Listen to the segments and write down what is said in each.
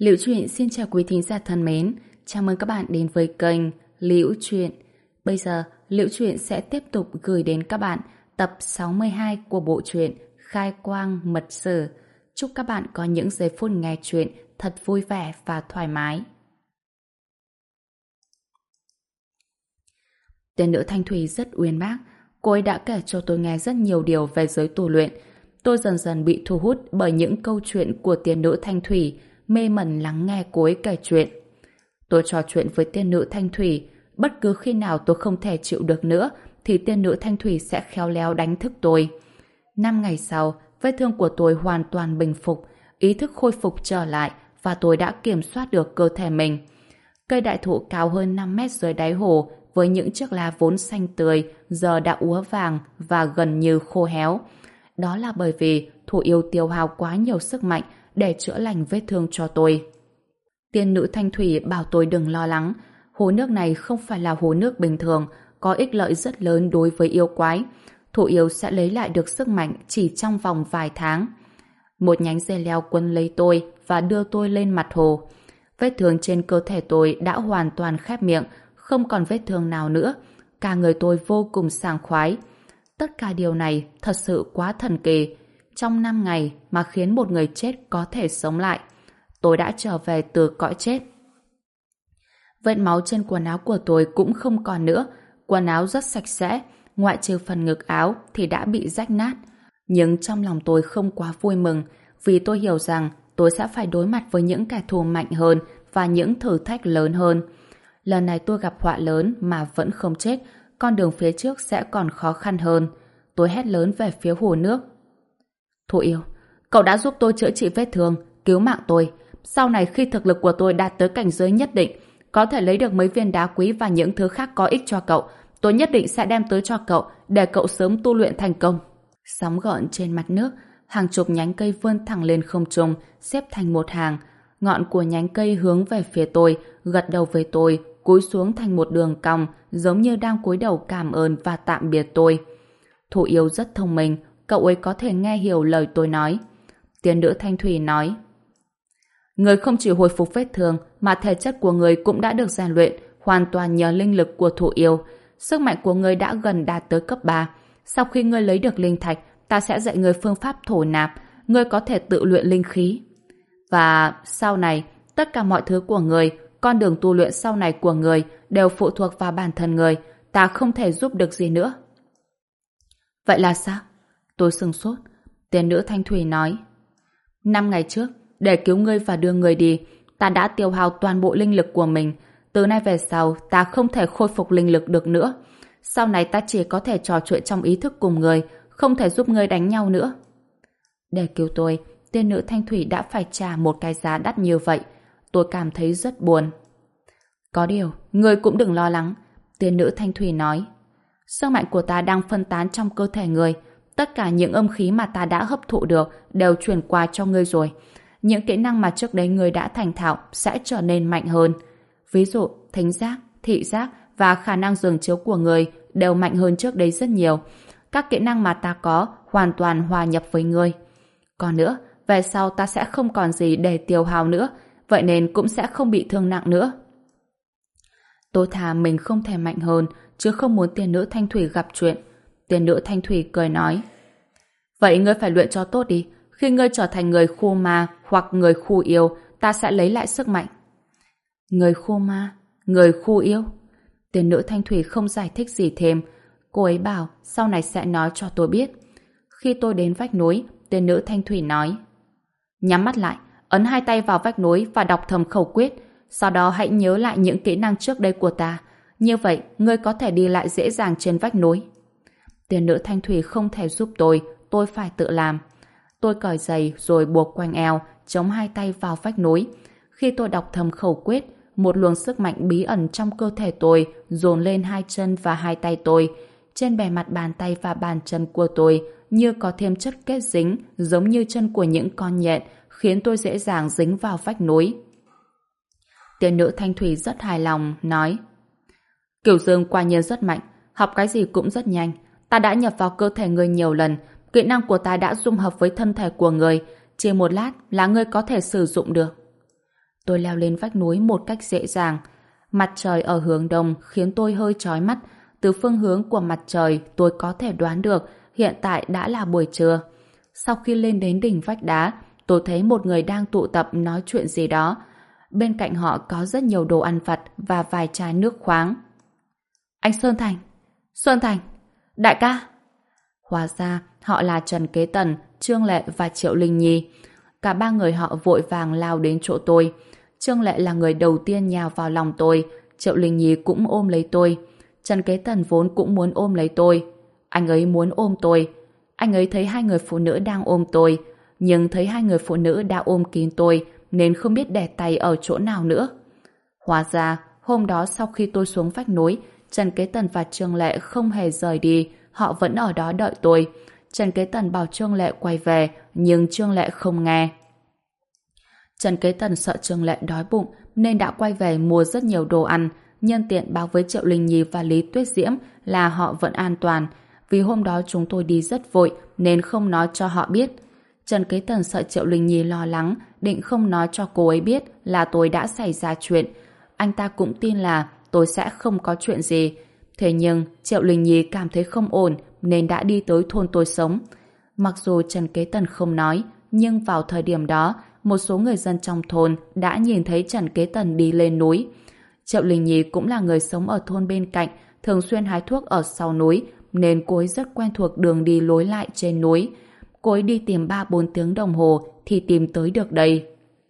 Liễu Chuyện xin chào quý thính giả thân mến, chào mừng các bạn đến với kênh Liễu Chuyện. Bây giờ, Liễu Chuyện sẽ tiếp tục gửi đến các bạn tập 62 của bộ truyện Khai Quang Mật Sử. Chúc các bạn có những giây phút nghe chuyện thật vui vẻ và thoải mái. Tiên nữ Thanh Thủy rất uyên bác, cô ấy đã kể cho tôi nghe rất nhiều điều về giới tu luyện. Tôi dần dần bị thu hút bởi những câu chuyện của tiên nữ Thanh Thủy, mê mẩn lắng nghe cô ấy kể chuyện. Tôi trò chuyện với tiên nữ Thanh Thủy, bất cứ khi nào tôi không thể chịu được nữa thì tiên nữ Thanh Thủy sẽ khéo léo đánh thức tôi. 5 ngày sau, vết thương của tôi hoàn toàn bình phục, ý thức khôi phục trở lại và tôi đã kiểm soát được cơ thể mình. Cây đại thụ cao hơn 5 mét dưới đáy hồ với những chiếc lá vốn xanh tươi giờ đã úa vàng và gần như khô héo. Đó là bởi vì thụ yêu tiêu hao quá nhiều sức mạnh để chữa lành vết thương cho tôi. Tiên nữ Thanh Thủy bảo tôi đừng lo lắng. Hồ nước này không phải là hồ nước bình thường, có ích lợi rất lớn đối với yêu quái. Thụ yêu sẽ lấy lại được sức mạnh chỉ trong vòng vài tháng. Một nhánh dây leo quấn lấy tôi và đưa tôi lên mặt hồ. Vết thương trên cơ thể tôi đã hoàn toàn khép miệng, không còn vết thương nào nữa. Cả người tôi vô cùng sảng khoái. Tất cả điều này thật sự quá thần kỳ. Trong 5 ngày mà khiến một người chết có thể sống lại. Tôi đã trở về từ cõi chết. Vết máu trên quần áo của tôi cũng không còn nữa. Quần áo rất sạch sẽ, ngoại trừ phần ngực áo thì đã bị rách nát. Nhưng trong lòng tôi không quá vui mừng, vì tôi hiểu rằng tôi sẽ phải đối mặt với những kẻ thù mạnh hơn và những thử thách lớn hơn. Lần này tôi gặp họa lớn mà vẫn không chết, con đường phía trước sẽ còn khó khăn hơn. Tôi hét lớn về phía hồ nước. Thụ yêu, cậu đã giúp tôi chữa trị vết thương, cứu mạng tôi. Sau này khi thực lực của tôi đạt tới cảnh giới nhất định, có thể lấy được mấy viên đá quý và những thứ khác có ích cho cậu, tôi nhất định sẽ đem tới cho cậu để cậu sớm tu luyện thành công. Sóng gợn trên mặt nước, hàng chục nhánh cây vươn thẳng lên không trung, xếp thành một hàng. Ngọn của nhánh cây hướng về phía tôi, gật đầu với tôi, cúi xuống thành một đường cong, giống như đang cúi đầu cảm ơn và tạm biệt tôi. Thụ yêu rất thông minh, cậu ấy có thể nghe hiểu lời tôi nói. Tiên nữ Thanh Thủy nói: người không chỉ hồi phục vết thương mà thể chất của người cũng đã được rèn luyện hoàn toàn nhờ linh lực của thụ yêu. Sức mạnh của người đã gần đạt tới cấp 3. Sau khi ngươi lấy được linh thạch, ta sẽ dạy người phương pháp thổ nạp, ngươi có thể tự luyện linh khí. Và sau này, tất cả mọi thứ của người, con đường tu luyện sau này của người đều phụ thuộc vào bản thân người, ta không thể giúp được gì nữa. Vậy là sao? Tôi sửng sốt. Tiên nữ Thanh Thủy nói: 5 ngày trước, để cứu ngươi và đưa ngươi đi, ta đã tiêu hao toàn bộ linh lực của mình. Từ nay về sau, ta không thể khôi phục linh lực được nữa. Sau này ta chỉ có thể trò chuyện trong ý thức cùng ngươi, không thể giúp ngươi đánh nhau nữa. Để cứu tôi, tiên nữ Thanh Thủy đã phải trả một cái giá đắt như vậy. Tôi cảm thấy rất buồn. Có điều, ngươi cũng đừng lo lắng. Tiên nữ Thanh Thủy nói: sức mạnh của ta đang phân tán trong cơ thể ngươi. Tất cả những âm khí mà ta đã hấp thụ được đều truyền qua cho ngươi rồi. Những kỹ năng mà trước đây ngươi đã thành thạo sẽ trở nên mạnh hơn. Ví dụ, thính giác, thị giác và khả năng giường chiếu của ngươi đều mạnh hơn trước đây rất nhiều. Các kỹ năng mà ta có hoàn toàn hòa nhập với ngươi. Còn nữa, về sau ta sẽ không còn gì để tiêu hao nữa, vậy nên cũng sẽ không bị thương nặng nữa. Tôi thà mình không thể mạnh hơn, chứ không muốn tiên nữ Thanh Thủy gặp chuyện. Tiên nữ Thanh Thủy cười nói: vậy ngươi phải luyện cho tốt đi. Khi ngươi trở thành người khu ma hoặc người khu yêu, ta sẽ lấy lại sức mạnh. Người khu ma, người khu yêu? Tiên nữ Thanh Thủy không giải thích gì thêm. Cô ấy bảo sau này sẽ nói cho tôi biết. Khi tôi đến vách núi, tiên nữ Thanh Thủy nói: nhắm mắt lại, ấn 2 tay vào vách núi và đọc thầm khẩu quyết. Sau đó hãy nhớ lại những kỹ năng trước đây của ta. Như vậy, ngươi có thể đi lại dễ dàng trên vách núi. Tiên nữ Thanh Thủy không thể giúp tôi phải tự làm. Tôi cởi giày rồi buộc quanh eo, chống 2 tay vào vách núi. Khi tôi đọc thầm khẩu quyết, một luồng sức mạnh bí ẩn trong cơ thể tôi dồn lên 2 chân và 2 tay tôi. Trên bề mặt bàn tay và bàn chân của tôi như có thêm chất kết dính, giống như chân của những con nhện, khiến tôi dễ dàng dính vào vách núi. Tiên nữ Thanh Thủy rất hài lòng, nói: Cửu Dương quả nhiên rất mạnh, học cái gì cũng rất nhanh. Ta đã nhập vào cơ thể người nhiều lần, kỹ năng của ta đã dung hợp với thân thể của người, chỉ một lát là ngươi có thể sử dụng được. Tôi leo lên vách núi một cách dễ dàng. Mặt trời ở hướng đông khiến tôi hơi chói mắt. Từ phương hướng của mặt trời tôi có thể đoán được hiện tại đã là buổi trưa. Sau khi lên đến đỉnh vách đá, tôi thấy một người đang tụ tập nói chuyện gì đó. Bên cạnh họ có rất nhiều đồ ăn vặt và vài chai nước khoáng. Anh Sơn Thành! Sơn Thành! Đại ca! Hóa ra họ là Trần Kế Tần, Trương Lệ và Triệu Linh Nhi. Cả ba người họ vội vàng lao đến chỗ tôi. Trương Lệ là người đầu tiên nhào vào lòng tôi. Triệu Linh Nhi cũng ôm lấy tôi. Trần Kế Tần vốn cũng muốn ôm lấy tôi. Anh ấy muốn ôm tôi. Anh ấy thấy hai người phụ nữ đang ôm tôi. Nhưng thấy hai người phụ nữ đã ôm kín tôi nên không biết để tay ở chỗ nào nữa. Hóa ra, hôm đó sau khi tôi xuống vách núi, Trần Kế Tần và Trương Lệ không hề rời đi. Họ vẫn ở đó đợi tôi. Trần Kế Tần bảo Trương Lệ quay về, nhưng Trương Lệ không nghe. Trần Kế Tần sợ Trương Lệ đói bụng nên đã quay về mua rất nhiều đồ ăn, nhân tiện báo với Triệu Linh Nhi và Lý Tuyết Diễm là họ vẫn an toàn. Vì hôm đó chúng tôi đi rất vội nên không nói cho họ biết. Trần Kế Tần sợ Triệu Linh Nhi lo lắng, định không nói cho cô ấy biết là tôi đã xảy ra chuyện. Anh ta cũng tin là tôi sẽ không có chuyện gì. Thế nhưng Triệu Linh Nhi cảm thấy không ổn nên đã đi tới thôn tôi sống. Mặc dù Trần Kế Tần không nói, nhưng vào thời điểm đó, một số người dân trong thôn đã nhìn thấy Trần Kế Tần đi lên núi. Triệu Linh Nhi cũng là người sống ở thôn bên cạnh, thường xuyên hái thuốc ở sau núi, nên cô ấy rất quen thuộc đường đi lối lại trên núi. Cô ấy đi tìm 3-4 tiếng đồng hồ thì tìm tới được đây.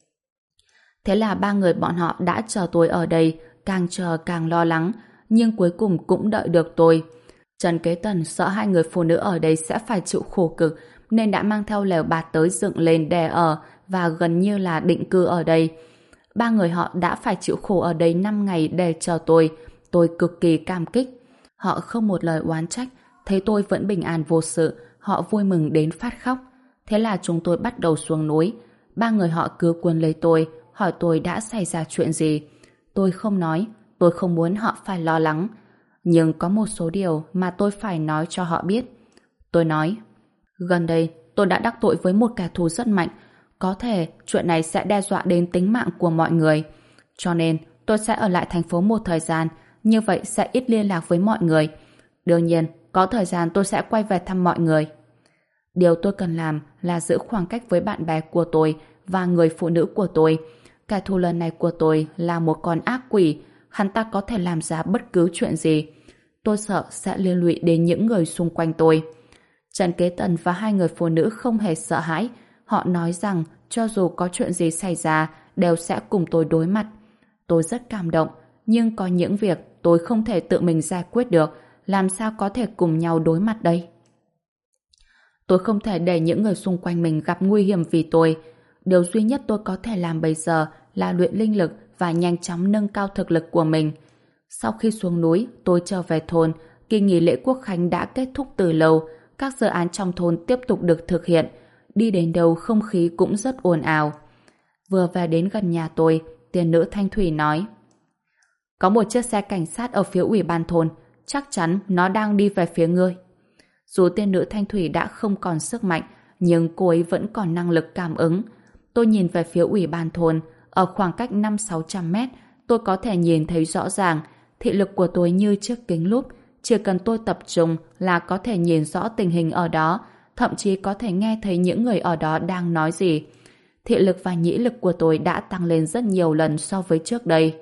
Thế là ba người bọn họ đã chờ tôi ở đây, càng chờ càng lo lắng, nhưng cuối cùng cũng đợi được tôi. Trần Kế Tần sợ hai người phụ nữ ở đây sẽ phải chịu khổ cực, nên đã mang theo lều bạt tới dựng lên để ở và gần như là định cư ở đây. Ba người họ đã phải chịu khổ ở đây 5 ngày để chờ tôi cực kỳ cảm kích. Họ không một lời oán trách, thấy tôi vẫn bình an vô sự, họ vui mừng đến phát khóc. Thế là chúng tôi bắt đầu xuống núi. Ba người họ cứ cuốn lấy tôi, hỏi tôi đã xảy ra chuyện gì. Tôi không nói, tôi không muốn họ phải lo lắng. Nhưng có một số điều mà tôi phải nói cho họ biết. Tôi nói, gần đây tôi đã đắc tội với một kẻ thù rất mạnh. Có thể chuyện này sẽ đe dọa đến tính mạng của mọi người. Cho nên tôi sẽ ở lại thành phố một thời gian, như vậy sẽ ít liên lạc với mọi người. Đương nhiên, có thời gian tôi sẽ quay về thăm mọi người. Điều tôi cần làm là giữ khoảng cách với bạn bè của tôi và người phụ nữ của tôi. Kẻ thù lần này của tôi là một con ác quỷ, hắn ta có thể làm ra bất cứ chuyện gì. Tôi sợ sẽ liên lụy đến những người xung quanh tôi. Trần Kế Tần và hai người phụ nữ không hề sợ hãi. Họ nói rằng cho dù có chuyện gì xảy ra đều sẽ cùng tôi đối mặt. Tôi rất cảm động, nhưng có những việc tôi không thể tự mình giải quyết được, làm sao có thể cùng nhau đối mặt đây? Tôi không thể để những người xung quanh mình gặp nguy hiểm vì tôi. Điều duy nhất tôi có thể làm bây giờ là luyện linh lực và nhanh chóng nâng cao thực lực của mình. Sau khi xuống núi, tôi trở về thôn. Kỳ nghỉ lễ Quốc khánh đã kết thúc từ lâu. Các dự án trong thôn tiếp tục được thực hiện. Đi đến đâu không khí cũng rất ồn ào. Vừa về đến gần nhà tôi, tiền nữ Thanh Thủy nói: có một chiếc xe cảnh sát ở phía ủy ban thôn, chắc chắn nó đang đi về phía ngươi. Dù tiên nữ Thanh Thủy đã không còn sức mạnh, nhưng cô ấy vẫn còn năng lực cảm ứng. Tôi nhìn về phía ủy ban thôn, ở khoảng cách 500-600 mét, tôi có thể nhìn thấy rõ ràng. Thị lực của tôi như chiếc kính lúp, chỉ cần tôi tập trung là có thể nhìn rõ tình hình ở đó, thậm chí có thể nghe thấy những người ở đó đang nói gì. Thị lực và nhĩ lực của tôi đã tăng lên rất nhiều lần so với trước đây.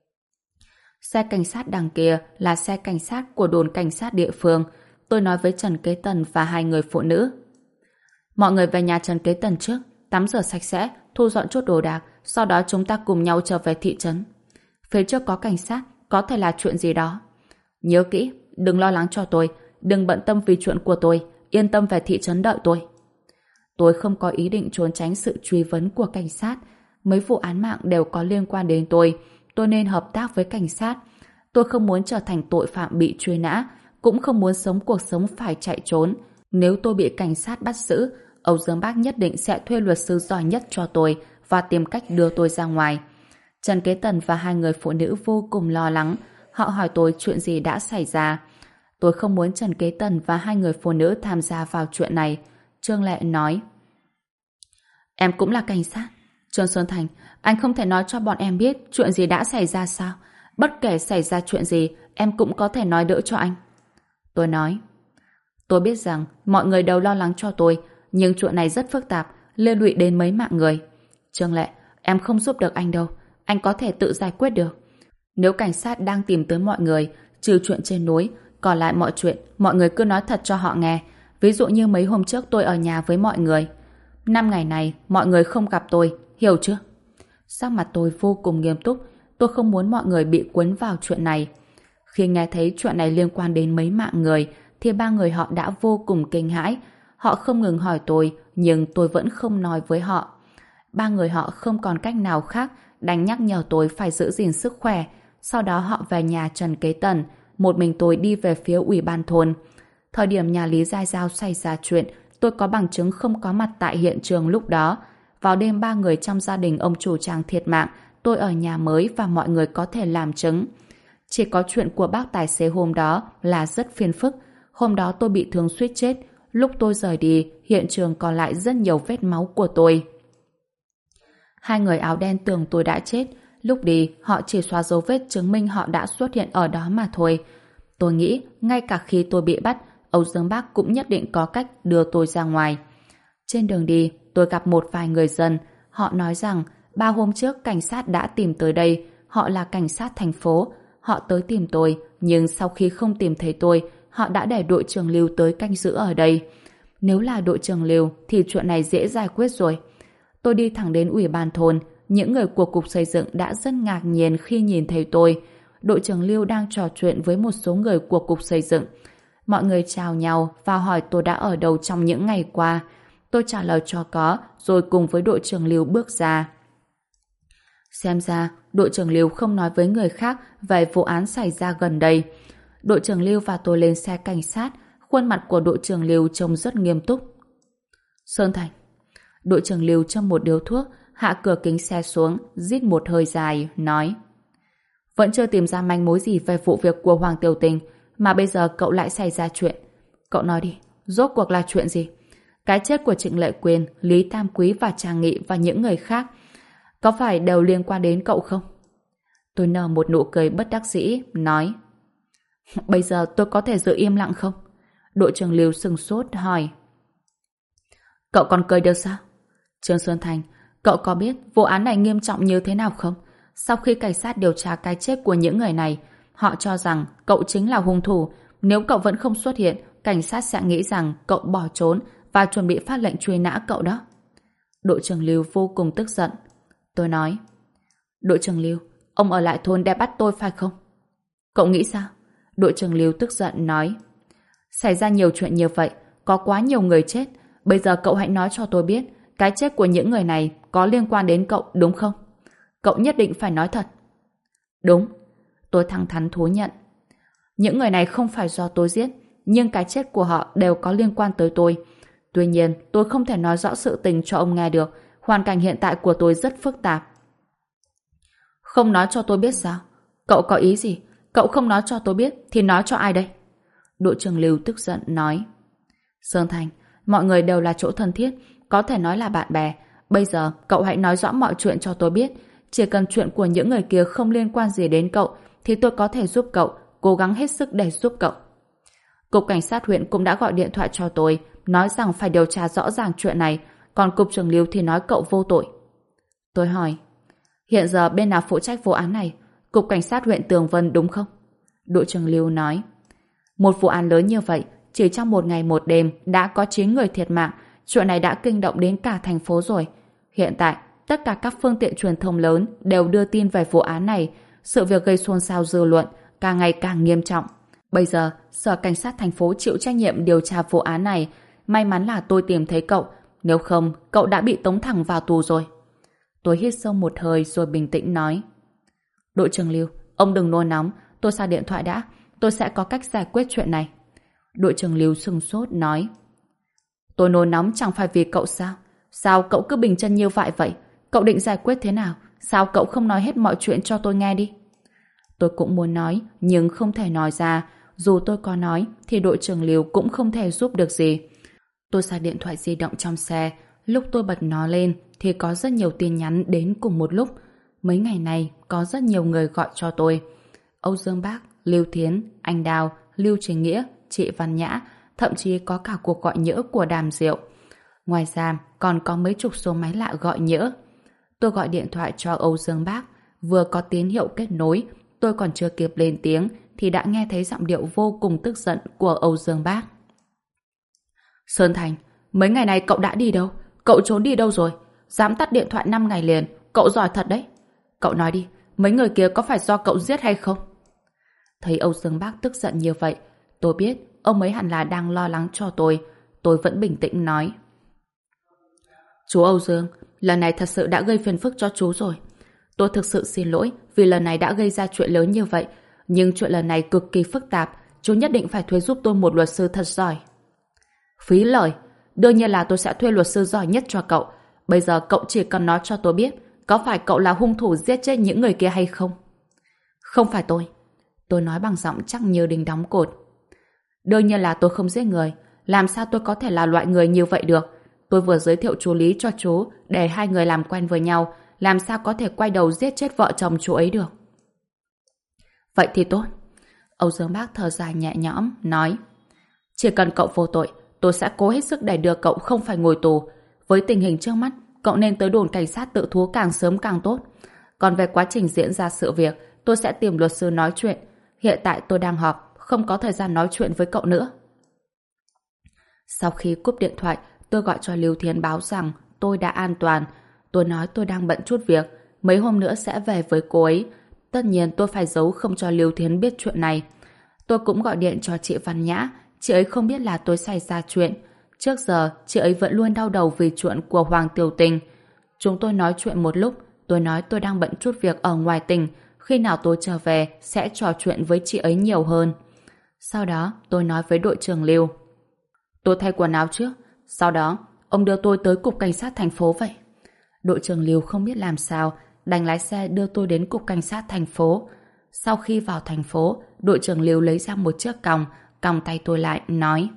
Xe cảnh sát đằng kia là xe cảnh sát của đồn cảnh sát địa phương. Tôi nói với Trần Kế Tần và hai người phụ nữ. Mọi người về nhà Trần Kế Tần trước, tắm rửa sạch sẽ, thu dọn chút đồ đạc, sau đó chúng ta cùng nhau trở về thị trấn. Phía trước có cảnh sát, có thể là chuyện gì đó. Nhớ kỹ, đừng lo lắng cho tôi, đừng bận tâm vì chuyện của tôi, yên tâm về thị trấn đợi tôi. Tôi không có ý định trốn tránh sự truy vấn của cảnh sát. Mấy vụ án mạng đều có liên quan đến tôi nên hợp tác với cảnh sát. Tôi không muốn trở thành tội phạm bị truy nã, cũng không muốn sống cuộc sống phải chạy trốn. Nếu tôi bị cảnh sát bắt giữ, Âu Dương Bác nhất định sẽ thuê luật sư giỏi nhất cho tôi và tìm cách đưa tôi ra ngoài. Trần Kế Tần và hai người phụ nữ vô cùng lo lắng. Họ hỏi tôi chuyện gì đã xảy ra. Tôi không muốn Trần Kế Tần và hai người phụ nữ tham gia vào chuyện này. Trương Lệ nói: em cũng là cảnh sát, Trương Xuân Thành, anh không thể nói cho bọn em biết chuyện gì đã xảy ra sao? Bất kể xảy ra chuyện gì, em cũng có thể nói đỡ cho anh. Tôi nói, tôi biết rằng mọi người đều lo lắng cho tôi, nhưng chuyện này rất phức tạp, liên lụy đến mấy mạng người. Trương Lệ, em không giúp được anh đâu, anh có thể tự giải quyết được. Nếu cảnh sát đang tìm tới mọi người, trừ chuyện trên núi, còn lại mọi chuyện, mọi người cứ nói thật cho họ nghe. Ví dụ như mấy hôm trước tôi ở nhà với mọi người. 5 ngày này, mọi người không gặp tôi, hiểu chưa? Sắc mặt tôi vô cùng nghiêm túc, tôi không muốn mọi người bị cuốn vào chuyện này. Khi nghe thấy chuyện này liên quan đến mấy mạng người, thì ba người họ đã vô cùng kinh hãi. Họ không ngừng hỏi tôi, nhưng tôi vẫn không nói với họ. Ba người họ không còn cách nào khác, đành nhắc nhở tôi phải giữ gìn sức khỏe. Sau đó họ về nhà Trần Kế Tần, một mình tôi đi về phía ủy ban thôn. Thời điểm nhà Lý Giai Giao xảy ra chuyện, tôi có bằng chứng không có mặt tại hiện trường lúc đó. Vào đêm 3 người trong gia đình ông chủ Trang thiệt mạng, tôi ở nhà mới và mọi người có thể làm chứng. Chỉ có chuyện của bác tài xế hôm đó là rất phiền phức. Hôm đó tôi bị thương suýt chết. Lúc tôi rời đi, hiện trường còn lại rất nhiều vết máu của tôi. Hai người áo đen tưởng tôi đã chết. Lúc đi, họ chỉ xóa dấu vết chứng minh họ đã xuất hiện ở đó mà thôi. Tôi nghĩ, ngay cả khi tôi bị bắt, Âu Dương Bác cũng nhất định có cách đưa tôi ra ngoài. Trên đường đi, tôi gặp một vài người dân. Họ nói rằng, 3 hôm trước cảnh sát đã tìm tới đây. Họ là cảnh sát thành phố. Họ tới tìm tôi, nhưng sau khi không tìm thấy tôi, họ đã để đội trưởng Lưu tới canh giữ ở đây. Nếu là đội trưởng Lưu, thì chuyện này dễ giải quyết rồi. Tôi đi thẳng đến ủy ban thôn. Những người của cục xây dựng đã rất ngạc nhiên khi nhìn thấy tôi. Đội trưởng Lưu đang trò chuyện với một số người của cục xây dựng. Mọi người chào nhau và hỏi tôi đã ở đâu trong những ngày qua. Tôi trả lời cho có, rồi cùng với đội trưởng Lưu bước ra. Xem ra, đội trưởng Lưu không nói với người khác về vụ án xảy ra gần đây. Đội trưởng Lưu và tôi lên xe cảnh sát, khuôn mặt của đội trưởng Lưu trông rất nghiêm túc. Sơn Thành. Đội trưởng Lưu châm một điếu thuốc, hạ cửa kính xe xuống, rít một hơi dài, nói: Vẫn chưa tìm ra manh mối gì về vụ việc của Hoàng Tiểu Tình, mà bây giờ cậu lại xảy ra chuyện. Cậu nói đi, rốt cuộc là chuyện gì? Cái chết của Trịnh Lệ Quyên, Lý Tam Quý và Trang Nghị và những người khác có phải đều liên quan đến cậu không? Tôi nở một nụ cười bất đắc dĩ, nói: Bây giờ tôi có thể giữ im lặng không? Đội trưởng Lưu sừng sốt hỏi: Cậu còn cười được sao? Trương Xuân Thành, cậu có biết vụ án này nghiêm trọng như thế nào không? Sau khi cảnh sát điều tra cái chết của những người này, họ cho rằng cậu chính là hung thủ. Nếu cậu vẫn không xuất hiện, cảnh sát sẽ nghĩ rằng cậu bỏ trốn và chuẩn bị phát lệnh truy nã cậu đó. Đội trưởng Lưu vô cùng tức giận. Tôi nói: Đội trưởng Lưu, ông ở lại thôn để bắt tôi phải không? Cậu nghĩ sao? Đội trưởng Lưu tức giận nói: Xảy ra nhiều chuyện như vậy, có quá nhiều người chết. Bây giờ cậu hãy nói cho tôi biết cái chết của những người này có liên quan đến cậu đúng không? Cậu nhất định phải nói thật. Đúng. Tôi thẳng thắn thú nhận. Những người này không phải do tôi giết, nhưng cái chết của họ đều có liên quan tới tôi. Tuy nhiên, tôi không thể nói rõ sự tình cho ông nghe được. Hoàn cảnh hiện tại của tôi rất phức tạp. Không nói cho tôi biết sao? Cậu có ý gì? Cậu không nói cho tôi biết thì nói cho ai đây? Đội trưởng Lưu tức giận nói: Sơn Thành, mọi người đều là chỗ thân thiết, có thể nói là bạn bè. Bây giờ cậu hãy nói rõ mọi chuyện cho tôi biết. Chỉ cần chuyện của những người kia không liên quan gì đến cậu thì tôi có thể giúp cậu, cố gắng hết sức để giúp cậu. Cục cảnh sát huyện cũng đã gọi điện thoại cho tôi, nói rằng phải điều tra rõ ràng chuyện này, còn cục trưởng Lưu thì nói cậu vô tội. Tôi hỏi: Hiện giờ bên nào phụ trách vụ án này? Cục cảnh sát huyện Tường Vân đúng không? Đội trưởng Lưu nói: Một vụ án lớn như vậy, chỉ trong một ngày một đêm đã có 9 người thiệt mạng. Chuyện này đã kinh động đến cả thành phố rồi. Hiện tại, tất cả các phương tiện truyền thông lớn đều đưa tin về vụ án này. Sự việc gây xôn xao dư luận, càng ngày càng nghiêm trọng. Bây giờ, Sở Cảnh sát thành phố chịu trách nhiệm điều tra vụ án này. May mắn là tôi tìm thấy cậu. Nếu không, cậu đã bị tống thẳng vào tù rồi. Tôi hít sâu một hơi rồi bình tĩnh nói: Đội trưởng Lưu, ông đừng nôn nóng. Tôi xa điện thoại đã. Tôi sẽ có cách giải quyết chuyện này. Đội trưởng Lưu sừng sốt nói: Tôi nôn nóng chẳng phải vì cậu sao? Sao cậu cứ bình chân như vậy? Cậu định giải quyết thế nào? Sao cậu không nói hết mọi chuyện cho tôi nghe đi? Tôi cũng muốn nói, nhưng không thể nói ra. Dù tôi có nói, thì đội trưởng Lưu cũng không thể giúp được gì. Tôi xài điện thoại di động trong xe, Lúc tôi bật nó lên thì có rất nhiều tin nhắn đến cùng một lúc. Mấy ngày này có rất nhiều người gọi cho tôi. Âu Dương Bác, Lưu Thiến, anh Đào, Lưu Trình Nghĩa, chị Văn Nhã, thậm chí có cả cuộc gọi nhỡ của Đàm Diệu. Ngoài ra còn có mấy chục số máy lạ gọi nhỡ. Tôi gọi điện thoại cho Âu Dương Bác, vừa có tín hiệu kết nối, tôi còn chưa kịp lên tiếng thì đã nghe thấy giọng điệu vô cùng tức giận của Âu Dương Bác. Sơn Thành, mấy ngày này cậu đã đi đâu? Cậu trốn đi đâu rồi? Dám tắt điện thoại 5 ngày liền, cậu giỏi thật đấy. Cậu nói đi, mấy người kia có phải do cậu giết hay không? Thấy Âu Dương Bác tức giận như vậy, tôi biết ông ấy hẳn là đang lo lắng cho tôi. Tôi vẫn bình tĩnh nói. Chú Âu Dương, lần này thật sự đã gây phiền phức cho chú rồi. Tôi thực sự xin lỗi vì lần này đã gây ra chuyện lớn như vậy. Nhưng chuyện lần này cực kỳ phức tạp, chú nhất định phải thuê giúp tôi một luật sư thật giỏi. Phí lời, đương nhiên là tôi sẽ thuê luật sư giỏi nhất cho cậu. Bây giờ cậu chỉ cần nói cho tôi biết có phải cậu là hung thủ giết chết những người kia hay không? Không phải tôi. Tôi nói bằng giọng chắc như đinh đóng cột. Đương nhiên là tôi không giết người. Làm sao tôi có thể là loại người như vậy được? Tôi vừa giới thiệu chú Lý cho chú để hai người làm quen với nhau. Làm sao có thể quay đầu giết chết vợ chồng chú ấy được? Vậy thì tốt. Âu Dương Bác thở dài nhẹ nhõm, nói. Chỉ cần cậu vô tội, tôi sẽ cố hết sức để đưa cậu không phải ngồi tù. Với tình hình trước mắt, cậu nên tới đồn cảnh sát tự thú càng sớm càng tốt. Còn về quá trình diễn ra sự việc, tôi sẽ tìm luật sư nói chuyện. Hiện tại tôi đang họp, không có thời gian nói chuyện với cậu nữa. Sau khi cúp điện thoại, tôi gọi cho Lưu Thiến báo rằng tôi đã an toàn. Tôi nói tôi đang bận chút việc, mấy hôm nữa sẽ về với cô ấy. Tất nhiên tôi phải giấu không cho Lưu Thiến biết chuyện này. Tôi cũng gọi điện cho chị Văn Nhã, chị ấy không biết là tôi xảy ra chuyện. Trước giờ, chị ấy vẫn luôn đau đầu vì chuyện của Hoàng Tiểu Tình. Chúng tôi nói chuyện một lúc, tôi nói tôi đang bận chút việc ở ngoài tỉnh, khi nào tôi trở về sẽ trò chuyện với chị ấy nhiều hơn. Sau đó, tôi nói với đội trưởng Lưu. Tôi thay quần áo trước, sau đó, ông đưa tôi tới cục cảnh sát thành phố vậy. Đội trưởng Lưu không biết làm sao, đành lái xe đưa tôi đến cục cảnh sát thành phố. Sau khi vào thành phố, đội trưởng Lưu lấy ra một chiếc còng, còng tay tôi lại, nói.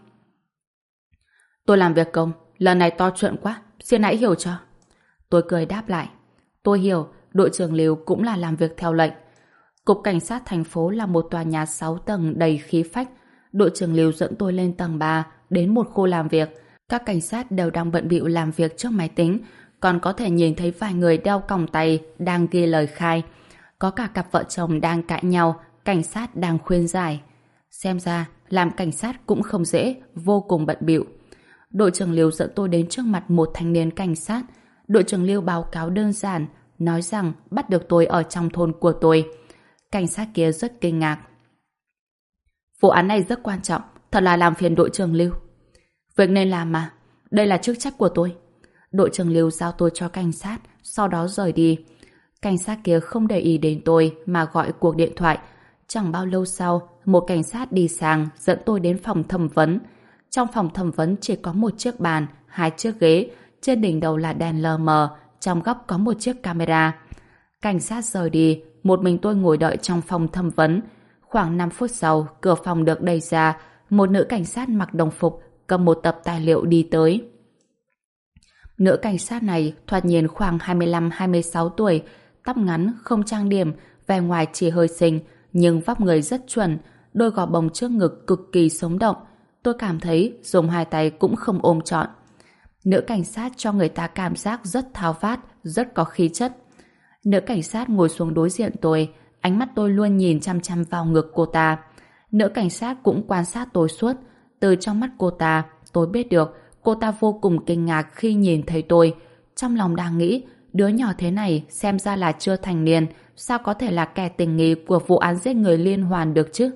Tôi làm việc công, lần này to chuyện quá, xin hãy hiểu cho. Tôi cười đáp lại. Tôi hiểu, đội trưởng Lưu cũng là làm việc theo lệnh. Cục cảnh sát thành phố là một tòa nhà 6 tầng đầy khí phách. Đội trưởng Lưu dẫn tôi lên tầng 3, đến một khu làm việc. Các cảnh sát đều đang bận bịu làm việc trước máy tính, còn có thể nhìn thấy vài người đeo còng tay đang ghi lời khai. Có cả cặp vợ chồng đang cãi nhau, cảnh sát đang khuyên giải. Xem ra, làm cảnh sát cũng không dễ, vô cùng bận bịu. Đội trưởng Liêu dẫn tôi đến trước mặt một thanh niên cảnh sát. Đội trưởng Liêu báo cáo đơn giản, nói rằng bắt được tôi ở trong thôn của tôi. Cảnh sát kia rất kinh ngạc. Vụ án này rất quan trọng, thật là làm phiền đội trưởng Liêu. Việc nên làm mà, đây là chức trách của tôi. Đội trưởng Liêu giao tôi cho cảnh sát, sau đó rời đi. Cảnh sát kia không để ý đến tôi mà gọi cuộc điện thoại. Chẳng bao lâu sau, một cảnh sát đi sang dẫn tôi đến phòng thẩm vấn. Trong phòng thẩm vấn chỉ có một chiếc bàn, 2 chiếc ghế, trên đỉnh đầu là đèn lờ mờ, trong góc có một chiếc camera. Cảnh sát rời đi, một mình tôi ngồi đợi trong phòng thẩm vấn. Khoảng 5 phút sau, cửa phòng được đẩy ra, một nữ cảnh sát mặc đồng phục, cầm một tập tài liệu đi tới. Nữ cảnh sát này thoạt nhìn khoảng 25-26 tuổi, tóc ngắn, không trang điểm, vẻ ngoài chỉ hơi xinh, nhưng vóc người rất chuẩn, đôi gò bồng trước ngực cực kỳ sống động. Tôi cảm thấy dùng 2 tay cũng không ôm trọn. Nữ cảnh sát cho người ta cảm giác rất tháo vát, rất có khí chất. Nữ cảnh sát ngồi xuống đối diện tôi, ánh mắt tôi luôn nhìn chăm chăm vào ngực cô ta. Nữ cảnh sát cũng quan sát tôi suốt. Từ trong mắt cô ta, tôi biết được cô ta vô cùng kinh ngạc khi nhìn thấy tôi. Trong lòng đang nghĩ, đứa nhỏ thế này xem ra là chưa thành niên, sao có thể là kẻ tình nghi của vụ án giết người liên hoàn được chứ?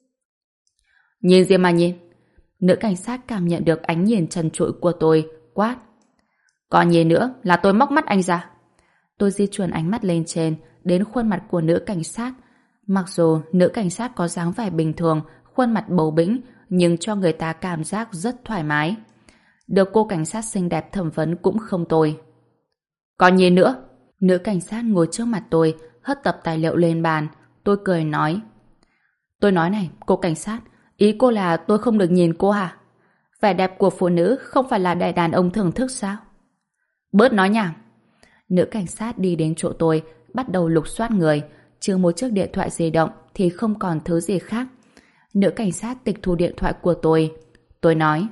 Nhìn gì mà nhìn? Nữ cảnh sát cảm nhận được ánh nhìn trần trụi của tôi, quát. Còn nhìn nữa là tôi móc mắt anh ra. Tôi di chuyển ánh mắt lên trên, đến khuôn mặt của nữ cảnh sát. Mặc dù nữ cảnh sát có dáng vẻ bình thường, khuôn mặt bầu bĩnh, nhưng cho người ta cảm giác rất thoải mái. Được cô cảnh sát xinh đẹp thẩm vấn cũng không tồi. Còn nhìn nữa. Nữ cảnh sát ngồi trước mặt tôi, hất tập tài liệu lên bàn. Tôi cười nói. Tôi nói này, cô cảnh sát, ý cô là tôi không được nhìn cô hả? Vẻ đẹp của phụ nữ không phải là để đàn ông thưởng thức sao? Bớt nói nhảm. Nữ cảnh sát đi đến chỗ tôi, bắt đầu lục soát người, trừ một chiếc điện thoại di động thì không còn thứ gì khác. Nữ cảnh sát tịch thu điện thoại của tôi. Tôi nói,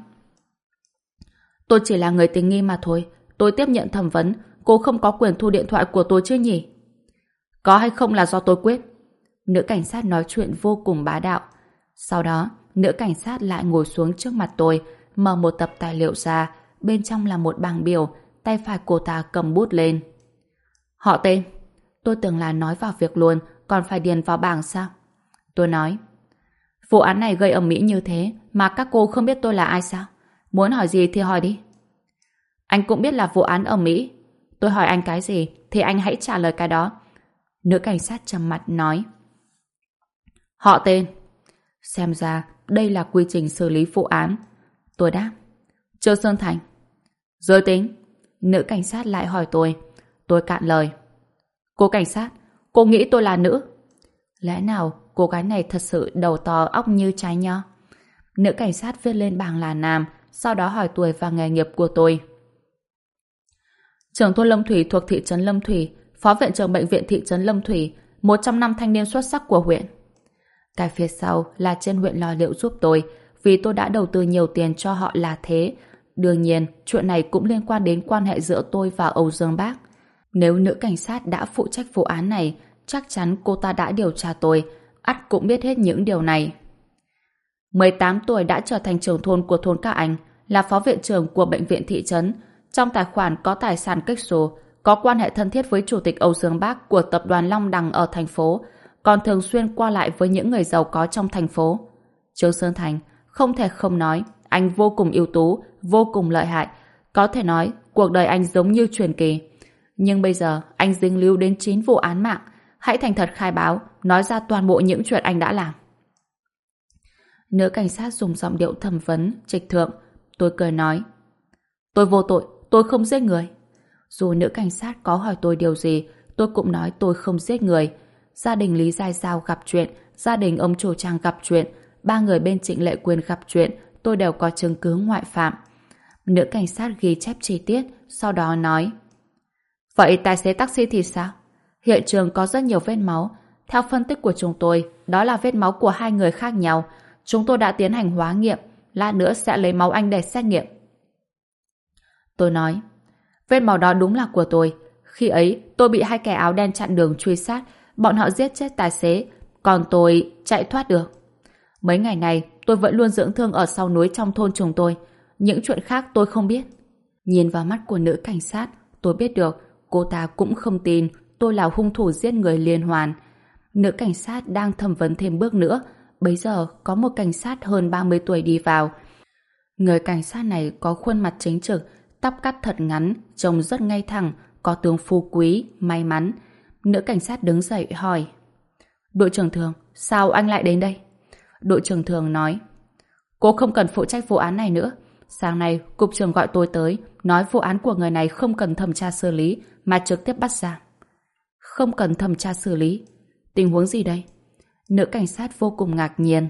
tôi chỉ là người tình nghi mà thôi, tôi tiếp nhận thẩm vấn, cô không có quyền thu điện thoại của tôi chứ nhỉ? Có hay không là do tôi quyết. Nữ cảnh sát nói chuyện vô cùng bá đạo. Sau đó, nữ cảnh sát lại ngồi xuống trước mặt tôi, mở một tập tài liệu ra, bên trong là một bảng biểu, tay phải cô ta cầm bút lên. Họ tên. Tôi tưởng là nói vào việc luôn, còn phải điền vào bảng sao? Tôi nói, vụ án này gây ầm ĩ như thế mà các cô không biết tôi là ai sao? Muốn hỏi gì thì hỏi đi. Anh cũng biết là vụ án ầm ĩ. Tôi hỏi anh cái gì thì anh hãy trả lời cái đó. Nữ cảnh sát trầm mặt nói, họ tên. Xem ra đây là quy trình xử lý vụ án. Tôi đáp, Trương Sơn Thành. Giới tính. Nữ cảnh sát lại hỏi tôi. Tôi cạn lời, cô cảnh sát, cô nghĩ tôi là nữ? Lẽ nào cô gái này thật sự đầu to óc như trái nho? Nữ cảnh sát viết lên bảng là nam, sau đó hỏi tuổi và nghề nghiệp của tôi. Trưởng thôn Lâm Thủy thuộc thị trấn Lâm Thủy, phó viện trưởng bệnh viện thị trấn Lâm Thủy, 105 thanh niên xuất sắc của huyện. Cái phía sau là trên huyện lo liệu giúp tôi, vì tôi đã đầu tư nhiều tiền cho họ là thế. Đương nhiên, chuyện này cũng liên quan đến quan hệ giữa tôi và Âu Dương Bác. Nếu nữ cảnh sát đã phụ trách vụ án này, chắc chắn cô ta đã điều tra tôi, ắt cũng biết hết những điều này. 18 tuổi đã trở thành trưởng thôn của thôn các anh, là phó viện trưởng của bệnh viện thị trấn. Trong tài khoản có tài sản kếch xù, có quan hệ thân thiết với chủ tịch Âu Dương Bác của tập đoàn Long Đằng ở thành phố, còn thường xuyên qua lại với những người giàu có trong thành phố. Trương Sơn Thành, không thể không nói, anh vô cùng ưu tú, vô cùng lợi hại. Có thể nói, cuộc đời anh giống như truyền kỳ. Nhưng bây giờ, anh dính líu đến 9 vụ án mạng. Hãy thành thật khai báo, nói ra toàn bộ những chuyện anh đã làm. Nữ cảnh sát dùng giọng điệu thẩm vấn, trịch thượng. Tôi cười nói, tôi vô tội, tôi không giết người. Dù nữ cảnh sát có hỏi tôi điều gì, tôi cũng nói tôi không giết người. Gia đình Lý Giai Giao gặp chuyện, gia đình ông chủ Trang gặp chuyện, 3 người bên Trịnh Lệ Quyên gặp chuyện, tôi đều có chứng cứ ngoại phạm. Nữ cảnh sát ghi chép chi tiết, sau đó nói, vậy tài xế taxi thì sao? Hiện trường có rất nhiều vết máu. Theo phân tích của chúng tôi, đó là vết máu của 2 người khác nhau. Chúng tôi đã tiến hành hóa nghiệm, lát nữa sẽ lấy máu anh để xét nghiệm. Tôi nói, vết máu đó đúng là của tôi. Khi ấy, tôi bị 2 kẻ áo đen chặn đường truy sát, bọn họ giết chết tài xế, còn tôi chạy thoát được. Mấy ngày này, tôi vẫn luôn dưỡng thương ở sau núi trong thôn chúng tôi. Những chuyện khác tôi không biết. Nhìn vào mắt của nữ cảnh sát, tôi biết được cô ta cũng không tin tôi là hung thủ giết người liên hoàn. Nữ cảnh sát đang thẩm vấn thêm bước nữa. Bấy giờ có một cảnh sát hơn 30 tuổi đi vào. Người cảnh sát này có khuôn mặt chính trực, tóc cắt thật ngắn, trông rất ngay thẳng, có tướng phú quý, may mắn. Nữ cảnh sát đứng dậy hỏi, đội trưởng Thường, sao anh lại đến đây? Đội trưởng Thường nói, cô không cần phụ trách vụ án này nữa. Sáng nay, cục trưởng gọi tôi tới, nói vụ án của người này không cần thẩm tra xử lý, mà trực tiếp bắt giam. Không cần thẩm tra xử lý? Tình huống gì đây? Nữ cảnh sát vô cùng ngạc nhiên.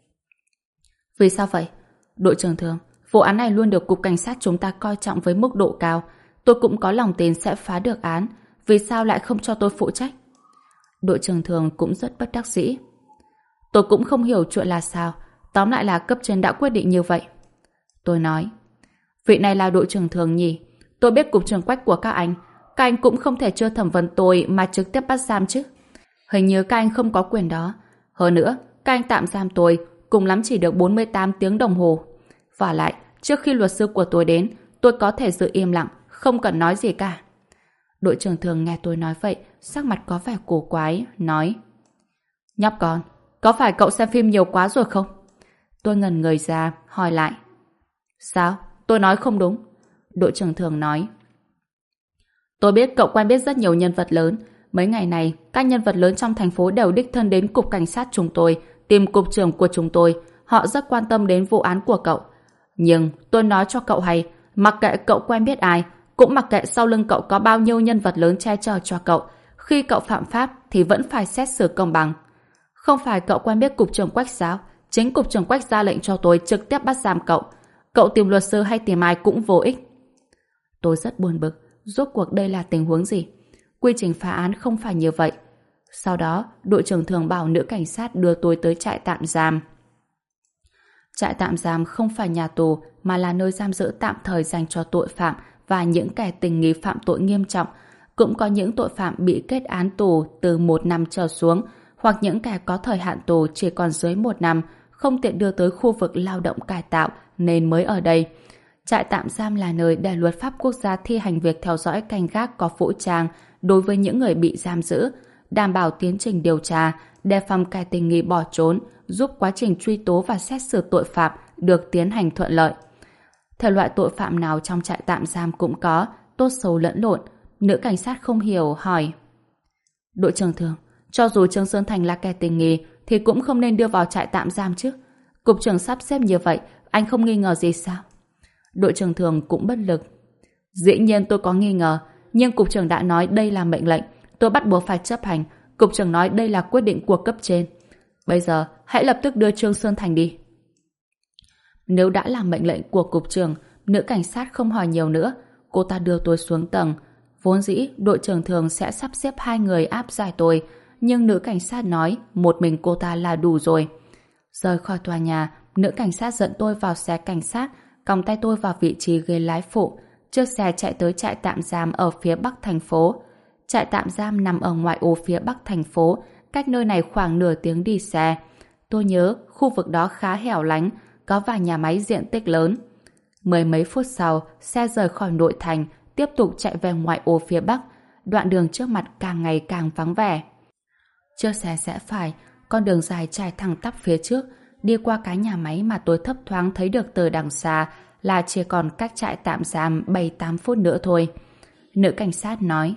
Vì sao vậy? Đội trưởng Thường, vụ án này luôn được cục cảnh sát chúng ta coi trọng với mức độ cao. Tôi cũng có lòng tin sẽ phá được án. Vì sao lại không cho tôi phụ trách? Đội trưởng Thường cũng rất bất đắc dĩ. Tôi cũng không hiểu chuyện là sao. Tóm lại là cấp trên đã quyết định như vậy. Tôi nói, vị này là đội trưởng Thường nhỉ? Tôi biết cục trưởng Quách của các anh cũng không thể chưa thẩm vấn tôi mà trực tiếp bắt giam chứ. Hình như các anh không có quyền đó. Hơn nữa, các anh tạm giam tôi cùng lắm chỉ được 48 tiếng đồng hồ. Vả lại, trước khi luật sư của tôi đến, tôi có thể giữ im lặng, không cần nói gì cả. Đội trưởng Thường nghe tôi nói vậy, sắc mặt có vẻ cổ quái, nói, nhóc con, có phải cậu xem phim nhiều quá rồi không? Tôi ngẩn người ra, hỏi lại, sao? Tôi nói không đúng. Đội trưởng Thường nói, tôi biết cậu quen biết rất nhiều nhân vật lớn. Mấy ngày này, các nhân vật lớn trong thành phố đều đích thân đến cục cảnh sát chúng tôi, tìm cục trưởng của chúng tôi. Họ rất quan tâm đến vụ án của cậu. Nhưng tôi nói cho cậu hay, mặc kệ cậu quen biết ai, cũng mặc kệ sau lưng cậu có bao nhiêu nhân vật lớn che chở cho cậu, khi cậu phạm pháp thì vẫn phải xét xử công bằng. Không phải cậu quen biết cục trưởng Quách sao? Chính cục trưởng Quách ra lệnh cho tôi trực tiếp bắt giam cậu. Cậu tìm luật sư hay tìm ai cũng vô ích. Tôi rất buồn bực, rốt cuộc đây là tình huống gì? Quy trình phá án không phải như vậy. Sau đó, đội trưởng thường bảo nữ cảnh sát đưa tôi tới trại tạm giam. Trại tạm giam không phải nhà tù mà là nơi giam giữ tạm thời dành cho tội phạm và những kẻ tình nghi phạm tội nghiêm trọng. Cũng có những tội phạm bị kết án tù từ 1 năm trở xuống, hoặc những kẻ có thời hạn tù chỉ còn dưới 1 năm, không tiện đưa tới khu vực lao động cải tạo nên mới ở đây. Trại tạm giam là nơi để luật pháp quốc gia thi hành việc theo dõi canh gác có vũ trang đối với những người bị giam giữ, đảm bảo tiến trình điều tra, đề phòng kẻ tình nghi bỏ trốn, giúp quá trình truy tố và xét xử tội phạm được tiến hành thuận lợi. Thể loại tội phạm nào trong trại tạm giam cũng có, tốt xấu lẫn lộn. Nữ cảnh sát không hiểu hỏi: đội trưởng thường, cho dù Trương Sơn Thành là kẻ tình nghi thì cũng không nên đưa vào trại tạm giam chứ. Cục trưởng sắp xếp như vậy, anh không nghi ngờ gì sao? Đội trưởng thường cũng bất lực. Dĩ nhiên tôi có nghi ngờ, nhưng cục trưởng đã nói đây là mệnh lệnh, tôi bắt buộc phải chấp hành. Cục trưởng nói đây là quyết định của cấp trên. Bây giờ hãy lập tức đưa Trương Sơn Thành đi. Nếu đã là mệnh lệnh của cục trưởng, nữ cảnh sát không hỏi nhiều nữa. Cô ta đưa tôi xuống tầng. Vốn dĩ đội trưởng thường sẽ sắp xếp 2 người áp giải tôi, nhưng nữ cảnh sát nói một mình cô ta là đủ rồi. Rời khỏi tòa nhà, nữ cảnh sát dẫn tôi vào xe cảnh sát, còng tay tôi vào vị trí ghế lái phụ. Chiếc xe chạy tới trại tạm giam ở phía bắc thành phố. Trại tạm giam nằm ở ngoại ô phía bắc thành phố, cách nơi này khoảng nửa tiếng đi xe. Tôi nhớ khu vực đó khá hẻo lánh, có vài nhà máy diện tích lớn. Mười mấy phút sau, xe rời khỏi nội thành, tiếp tục chạy về ngoại ô phía bắc. Đoạn đường trước mặt càng ngày càng vắng vẻ. Chiếc xe rẽ phải, con đường dài trải thẳng tắp phía trước, đi qua cái nhà máy mà tôi thấp thoáng thấy được từ đằng xa là chỉ còn cách trại tạm giam 7-8 phút nữa thôi. Nữ cảnh sát nói: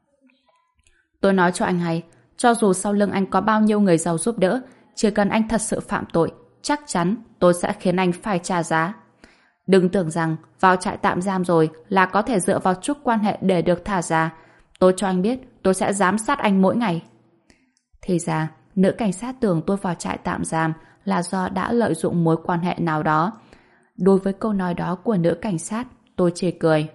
tôi nói cho anh hay, cho dù sau lưng anh có bao nhiêu người giàu giúp đỡ, chỉ cần anh thật sự phạm tội, chắc chắn tôi sẽ khiến anh phải trả giá. Đừng tưởng rằng vào trại tạm giam rồi là có thể dựa vào chút quan hệ để được thả ra. Tôi cho anh biết tôi sẽ giám sát anh mỗi ngày. Thì ra, nữ cảnh sát tưởng tôi vào trại tạm giam là do đã lợi dụng mối quan hệ nào đó. Đối với câu nói đó của nữ cảnh sát, tôi chỉ cười.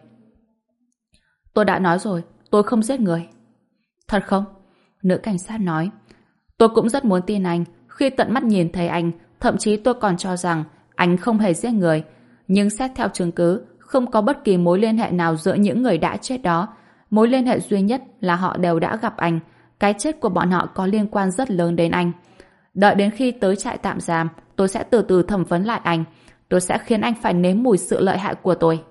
Tôi đã nói rồi, tôi không giết người. Thật không? Nữ cảnh sát nói. Tôi cũng rất muốn tin anh. Khi tận mắt nhìn thấy anh, thậm chí tôi còn cho rằng anh không hề giết người. Nhưng xét theo chứng cứ, không có bất kỳ mối liên hệ nào giữa những người đã chết đó. Mối liên hệ duy nhất là họ đều đã gặp anh. Cái chết của bọn họ có liên quan rất lớn đến anh. Đợi đến khi tới trại tạm giam, tôi sẽ từ từ thẩm vấn lại anh. Tôi sẽ khiến anh phải nếm mùi sự lợi hại của tôi.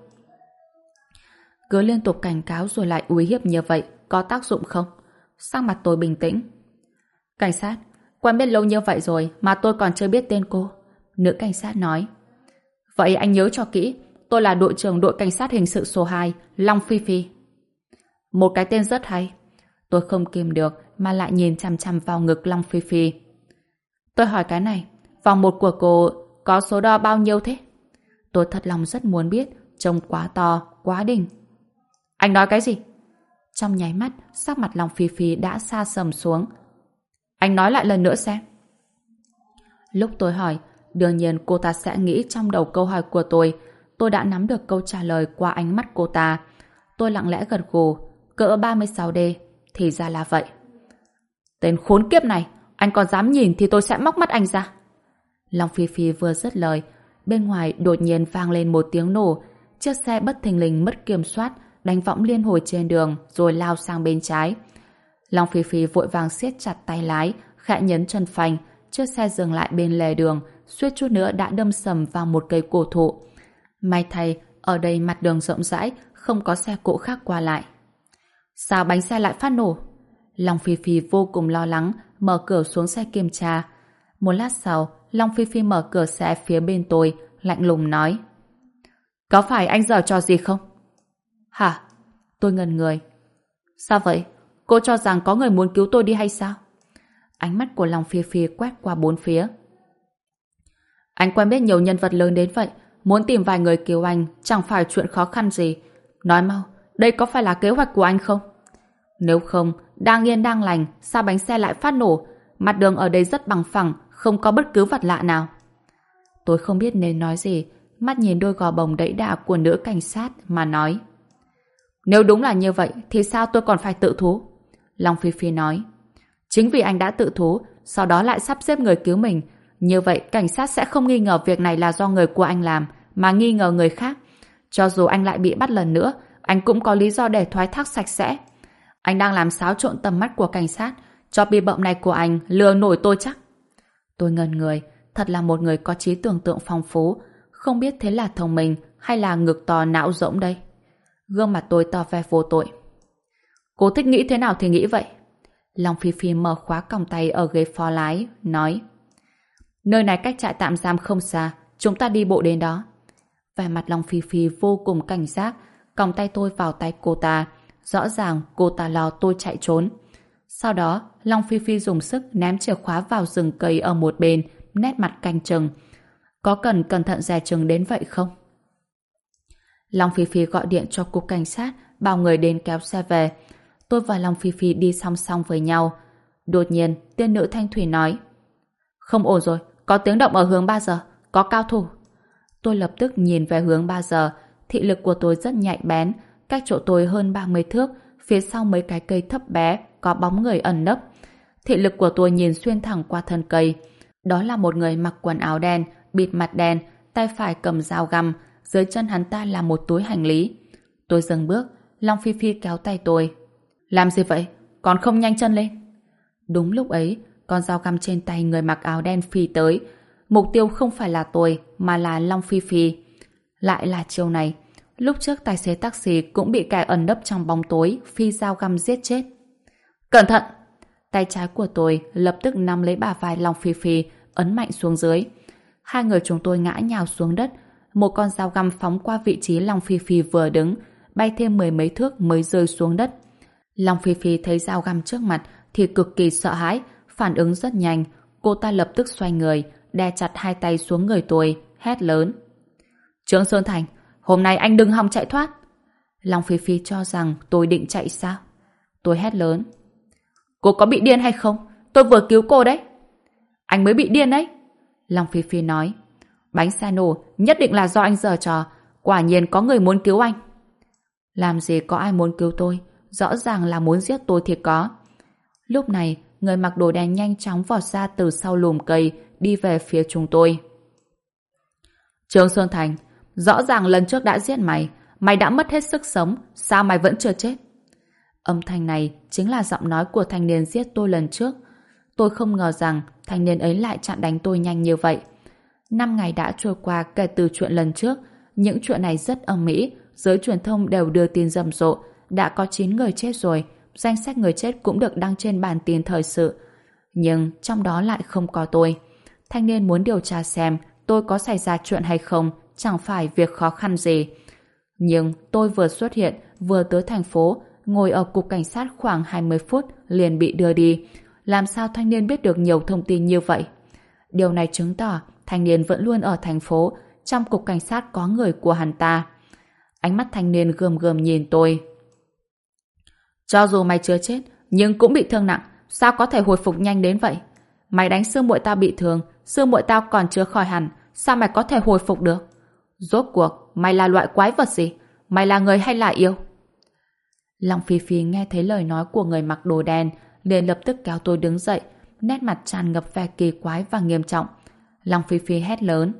Cứ liên tục cảnh cáo rồi lại uy hiếp như vậy, có tác dụng không? Sắc mặt tôi bình tĩnh. Cảnh sát, quen biết lâu như vậy rồi mà tôi còn chưa biết tên cô. Nữ cảnh sát nói. Vậy anh nhớ cho kỹ, tôi là đội trưởng đội cảnh sát hình sự số 2, Long Phi Phi. Một cái tên rất hay. Tôi không kìm được mà lại nhìn chằm chằm vào ngực Long Phi Phi. Tôi hỏi cái này, vòng một của cô có số đo bao nhiêu thế? Tôi thật lòng rất muốn biết, trông quá to, quá đỉnh. Anh nói cái gì? Trong nháy mắt, sắc mặt Long Phi Phi đã xa sầm xuống. Anh nói lại lần nữa xem. Lúc tôi hỏi, đương nhiên cô ta sẽ nghĩ trong đầu câu hỏi của tôi đã nắm được câu trả lời qua ánh mắt cô ta. Tôi lặng lẽ gật gù, cỡ 36D, thì ra là vậy. Tên khốn kiếp này, anh còn dám nhìn thì tôi sẽ móc mắt anh ra. Long Phi Phi vừa dứt lời, bên ngoài đột nhiên vang lên một tiếng nổ, chiếc xe bất thình lình mất kiểm soát, đánh võng liên hồi trên đường rồi lao sang bên trái. Long Phi Phi vội vàng siết chặt tay lái, khẽ nhấn chân phanh, chiếc xe dừng lại bên lề đường, suýt chút nữa đã đâm sầm vào một cây cổ thụ. May thay, ở đây mặt đường rộng rãi, không có xe cộ khác qua lại. Sao bánh xe lại phát nổ? Long Phi Phi vô cùng lo lắng, mở cửa xuống xe kiểm tra. Một lát sau, Long Phi Phi mở cửa xe phía bên tôi, lạnh lùng nói. Có phải anh giở trò gì không? Hả? Tôi ngần người. Sao vậy? Cô cho rằng có người muốn cứu tôi đi hay sao? Ánh mắt của Long Phi Phi quét qua bốn phía. Anh quen biết nhiều nhân vật lớn đến vậy, muốn tìm vài người cứu anh chẳng phải chuyện khó khăn gì. Nói mau, đây có phải là kế hoạch của anh không? Nếu không, đang yên đang lành, sao bánh xe lại phát nổ? Mặt đường ở đây rất bằng phẳng, không có bất cứ vật lạ nào. Tôi không biết nên nói gì, mắt nhìn đôi gò bồng đẫy đà của nữ cảnh sát mà nói. Nếu đúng là như vậy thì sao tôi còn phải tự thú? Long Phi Phi nói. Chính vì anh đã tự thú, sau đó lại sắp xếp người cứu mình. Như vậy cảnh sát sẽ không nghi ngờ việc này là do người của anh làm, mà nghi ngờ người khác. Cho dù anh lại bị bắt lần nữa, anh cũng có lý do để thoái thác sạch sẽ. Anh đang làm xáo trộn tầm mắt của cảnh sát, cho bị bậm này của anh lừa nổi tôi chắc. Tôi ngẩn người, thật là một người có trí tưởng tượng phong phú, không biết thế là thông minh hay là ngực to não rỗng đây. Gương mặt tôi tỏ vẻ vô tội. Cô thích nghĩ thế nào thì nghĩ vậy. Long Phi Phi mở khóa còng tay ở ghế phó lái, nói. Nơi này cách trại tạm giam không xa, chúng ta đi bộ đến đó. Vẻ mặt Long Phi Phi vô cùng cảnh giác, còng tay tôi vào tay cô ta. Rõ ràng cô ta lo tôi chạy trốn. Sau đó, Long Phi Phi dùng sức ném chìa khóa vào rừng cây ở một bên, nét mặt canh chừng. Có cần cẩn thận dè chừng đến vậy không? Long Phi Phi gọi điện cho cục cảnh sát, bảo người đến kéo xe về. Tôi và Long Phi Phi đi song song với nhau. Đột nhiên, tiên nữ Thanh Thủy nói. Không ổn rồi, có tiếng động ở hướng 3 giờ, có cao thủ. Tôi lập tức nhìn về hướng 3 giờ, thị lực của tôi rất nhạy bén, cách chỗ tôi hơn 30 thước, phía sau mấy cái cây thấp bé, có bóng người ẩn nấp. Thị lực của tôi nhìn xuyên thẳng qua thân cây. Đó là một người mặc quần áo đen, bịt mặt đen, tay phải cầm dao găm, dưới chân hắn ta là một túi hành lý. Tôi dừng bước, Long Phi Phi kéo tay tôi. Làm gì vậy? Còn không nhanh chân lên. Đúng lúc ấy, con dao găm trên tay người mặc áo đen phi tới. Mục tiêu không phải là tôi, mà là Long Phi Phi. Lại là chiêu này. Lúc trước tài xế taxi cũng bị kẻ ẩn nấp trong bóng tối phi dao găm giết chết. Cẩn thận! Tay trái của tôi lập tức nắm lấy bả vai Long Phi Phi, ấn mạnh xuống dưới. Hai người chúng tôi ngã nhào xuống đất. Một con dao găm phóng qua vị trí Long Phi Phi vừa đứng, bay thêm 10 mấy thước mới rơi xuống đất. Long Phi Phi thấy dao găm trước mặt thì cực kỳ sợ hãi, phản ứng rất nhanh. Cô ta lập tức xoay người, đè chặt hai tay xuống người tôi, hét lớn. Trương Sơn Thành, hôm nay anh đừng hòng chạy thoát. Long Phi Phi cho rằng tôi định chạy sao? Tôi hét lớn. Cô có bị điên hay không? Tôi vừa cứu cô đấy. Anh mới bị điên đấy. Long Phi Phi nói. Bánh xe nổ nhất định là do anh giở trò. Quả nhiên có người muốn cứu anh. Làm gì có ai muốn cứu tôi? Rõ ràng là muốn giết tôi thì có. Lúc này, người mặc đồ đen nhanh chóng vọt ra từ sau lùm cây, đi về phía chúng tôi. Trương Sơn Thành, rõ ràng lần trước đã giết mày, mày đã mất hết sức sống, sao mày vẫn chưa chết? Âm thanh này chính là giọng nói của thanh niên giết tôi lần trước. Tôi không ngờ rằng thanh niên ấy lại chặn đánh tôi nhanh như vậy. 5 ngày đã trôi qua kể từ chuyện lần trước, những chuyện này rất ầm ĩ, giới truyền thông đều đưa tin rầm rộ, đã có 9 người chết rồi, danh sách người chết cũng được đăng trên bản tin thời sự. Nhưng trong đó lại không có tôi. Thanh niên muốn điều tra xem tôi có xảy ra chuyện hay không, chẳng phải việc khó khăn gì. Nhưng tôi vừa xuất hiện, vừa tới thành phố, ngồi ở cục cảnh sát khoảng 20 phút liền bị đưa đi. Làm sao thanh niên biết được nhiều thông tin như vậy? Điều này chứng tỏ thanh niên vẫn luôn ở thành phố, trong cục cảnh sát có người của hắn ta. Ánh mắt thanh niên gườm gườm nhìn tôi. Cho dù mày chưa chết, nhưng cũng bị thương nặng, sao có thể hồi phục nhanh đến vậy? Mày đánh sư muội tao bị thương, sư muội tao còn chưa khỏi hẳn, sao mày có thể hồi phục được? Rốt cuộc, mày là loại quái vật gì? Mày là người hay là yêu? Long Phi Phi nghe thấy lời nói của người mặc đồ đen, liền lập tức kéo tôi đứng dậy, nét mặt tràn ngập vẻ kỳ quái và nghiêm trọng. Long Phi Phi hét lớn.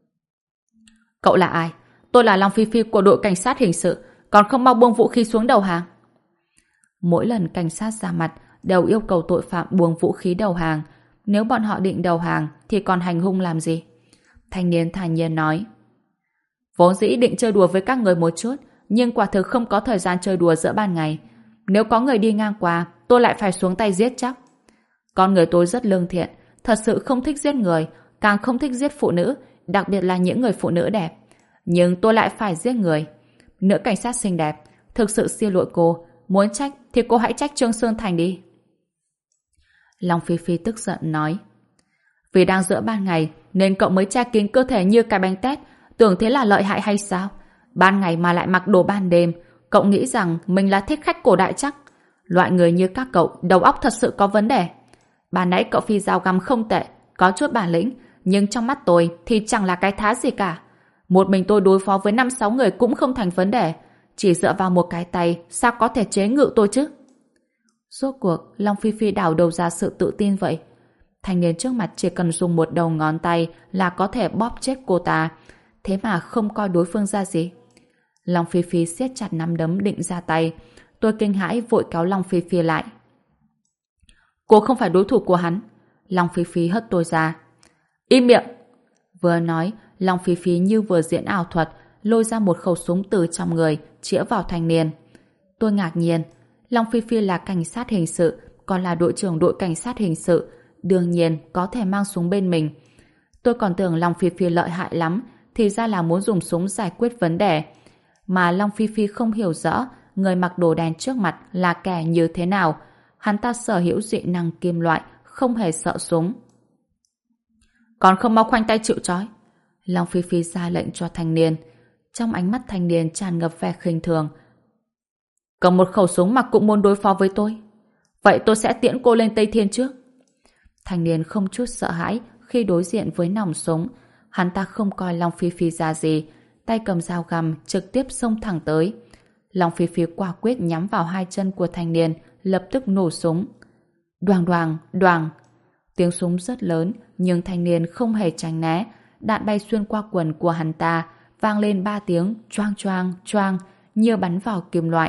Cậu là ai? Tôi là Long Phi Phi của đội cảnh sát hình sự, còn không mau buông vũ khí xuống đầu hàng. Mỗi lần cảnh sát ra mặt đều yêu cầu tội phạm buông vũ khí đầu hàng. Nếu bọn họ định đầu hàng thì còn hành hung làm gì? Thanh niên thản nhiên nói. Vốn dĩ định chơi đùa với các người một chút, nhưng quả thực không có thời gian chơi đùa giữa ban ngày. Nếu có người đi ngang qua, tôi lại phải xuống tay giết chắc. Con người tôi rất lương thiện, thật sự không thích giết người, càng không thích giết phụ nữ, đặc biệt là những người phụ nữ đẹp. Nhưng tôi lại phải giết người. Nữ cảnh sát xinh đẹp, thực sự xin lỗi cô, muốn trách thì cô hãy trách Trương Sơn Thành đi. Long Phi Phi tức giận nói. Vì đang giữa ban ngày nên cậu mới che kín cơ thể như cái bánh tét, tưởng thế là lợi hại hay sao? Ban ngày mà lại mặc đồ ban đêm, cậu nghĩ rằng mình là thích khách cổ đại chắc? Loại người như các cậu đầu óc thật sự có vấn đề. Ban nãy cậu phi dao găm không tệ, có chút bản lĩnh, nhưng trong mắt tôi thì chẳng là cái thá gì cả. Một mình tôi đối phó với 5-6 người cũng không thành vấn đề. chỉ dựa vào một cái tay sao có thể chế ngự tôi chứ? Rốt cuộc, Long Phi Phi đảo đâu ra sự tự tin vậy? Thanh niên trước mặt chỉ cần dùng một đầu ngón tay là có thể bóp chết cô ta, thế mà không coi đối phương ra gì. Long Phi Phi siết chặt nắm đấm định ra tay. Tôi kinh hãi vội kéo Long Phi Phi lại. Cô không phải đối thủ của hắn. Long Phi Phi hất tôi ra. Im miệng! Vừa nói, Long Phi Phi như vừa diễn ảo thuật, lôi ra một khẩu súng từ trong người, chĩa vào thanh niên. Tôi ngạc nhiên. Long Phi Phi là cảnh sát hình sự, còn là đội trưởng đội cảnh sát hình sự, đương nhiên có thể mang súng bên mình. Tôi còn tưởng Long Phi Phi lợi hại lắm, thì ra là muốn dùng súng giải quyết vấn đề. Mà Long Phi Phi không hiểu rõ người mặc đồ đen trước mặt là kẻ như thế nào. Hắn ta sở hữu dị năng kim loại, không hề sợ súng. Còn không mau khoanh tay chịu trói. Long Phi Phi ra lệnh cho thanh niên. Trong ánh mắt thanh niên tràn ngập vẻ khinh thường. Cầm một khẩu súng mà cũng muốn đối phó với tôi. Vậy tôi sẽ tiễn cô lên Tây Thiên trước. Thanh niên không chút sợ hãi khi đối diện với nòng súng. Hắn ta không coi Long Phi Phi ra gì, tay cầm dao găm trực tiếp xông thẳng tới. Long Phi Phi quả quyết nhắm vào hai chân của thanh niên, lập tức nổ súng. Đoàng đoàng, đoàng. Tiếng súng rất lớn, nhưng thanh niên không hề tránh né. Đạn bay xuyên qua quần của hắn ta, vang lên 3 tiếng choang choang choang, như bắn vào kim loại.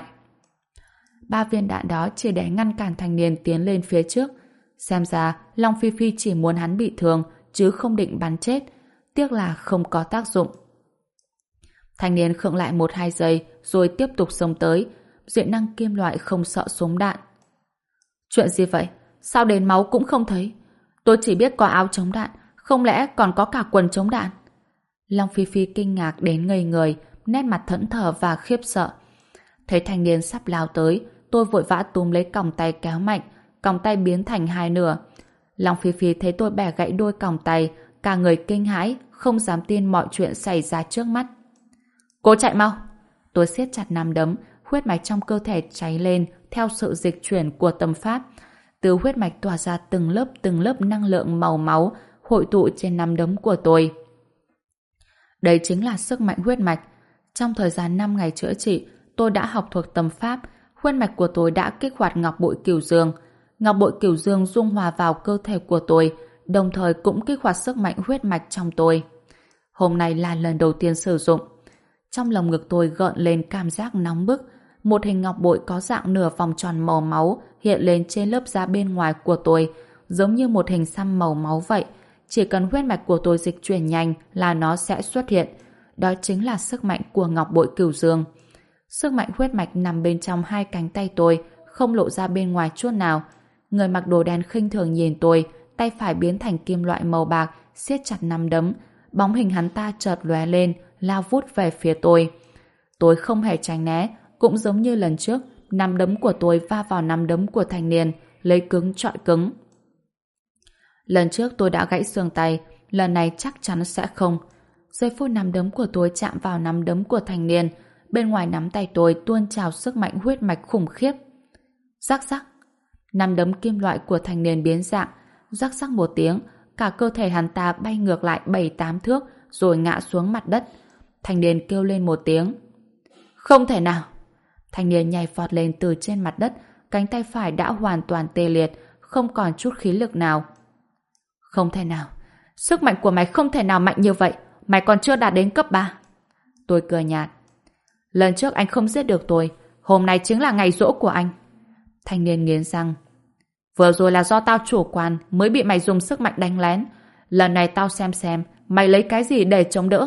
3 viên đạn đó chỉ để ngăn cản thanh niên tiến lên phía trước. Xem ra Long Phi Phi chỉ muốn hắn bị thương, chứ không định bắn chết. Tiếc là không có tác dụng. Thanh niên khựng lại 1-2 giây rồi tiếp tục xông tới. Dị năng kim loại không sợ súng đạn. Chuyện gì vậy? Sao đến máu cũng không thấy? Tôi chỉ biết có áo chống đạn, không lẽ còn có cả quần chống đạn? Long Phi Phi kinh ngạc đến ngây người, nét mặt thẫn thờ và khiếp sợ. Thấy thanh niên sắp lao tới, tôi vội vã túm lấy còng tay kéo mạnh, còng tay biến thành 2 nửa. Long Phi Phi thấy tôi bẻ gãy đôi còng tay, cả người kinh hãi, không dám tin mọi chuyện xảy ra trước mắt. Cô chạy mau! Tôi siết chặt nắm đấm, huyết mạch trong cơ thể cháy lên theo sự dịch chuyển của tâm pháp. Từ huyết mạch tỏa ra từng lớp năng lượng màu máu hội tụ trên nắm đấm của tôi. Đây chính là sức mạnh huyết mạch. Trong thời gian 5 ngày chữa trị, tôi đã học thuộc tâm pháp. Huyết mạch của tôi đã kích hoạt ngọc bội cửu dương. Ngọc bội cửu dương dung hòa vào cơ thể của tôi, đồng thời cũng kích hoạt sức mạnh huyết mạch trong tôi. Hôm nay là lần đầu tiên sử dụng. Trong lồng ngực tôi gợn lên cảm giác nóng bức. Một hình ngọc bội có dạng nửa vòng tròn màu máu hiện lên trên lớp da bên ngoài của tôi, giống như một hình xăm màu máu vậy. Chỉ cần huyết mạch của tôi dịch chuyển nhanh là nó sẽ xuất hiện. Đó chính là sức mạnh của ngọc bội cửu dương. Sức mạnh huyết mạch nằm bên trong 2 cánh tay tôi, không lộ ra bên ngoài chút nào. Người mặc đồ đen khinh thường nhìn tôi, tay phải biến thành kim loại màu bạc, siết chặt nắm đấm. Bóng hình hắn ta chợt lóe lên, lao vút về phía tôi. Tôi không hề tránh né, cũng giống như lần trước, nắm đấm của tôi va vào nắm đấm của thanh niên, lấy cứng trọi cứng. Lần trước tôi đã gãy xương tay, lần này chắc chắn sẽ không. Giây phút nắm đấm của tôi chạm vào nắm đấm của thanh niên, bên ngoài nắm tay tôi tuôn trào sức mạnh huyết mạch khủng khiếp. Rắc rắc, nắm đấm kim loại của thanh niên biến dạng, rắc rắc một tiếng, cả cơ thể hắn ta bay ngược lại 7-8 thước rồi ngã xuống mặt đất. Thanh niên kêu lên một tiếng. Không thể nào! Thanh niên nhảy vọt lên từ trên mặt đất, cánh tay phải đã hoàn toàn tê liệt, không còn chút khí lực nào. Không thể nào! Sức mạnh của mày không thể nào mạnh như vậy, mày còn chưa đạt đến cấp 3. Tôi cười nhạt. Lần trước anh không giết được tôi, hôm nay chính là ngày giỗ của anh. Thanh niên nghiến răng. Vừa rồi là do tao chủ quan mới bị mày dùng sức mạnh đánh lén. Lần này tao xem mày lấy cái gì để chống đỡ.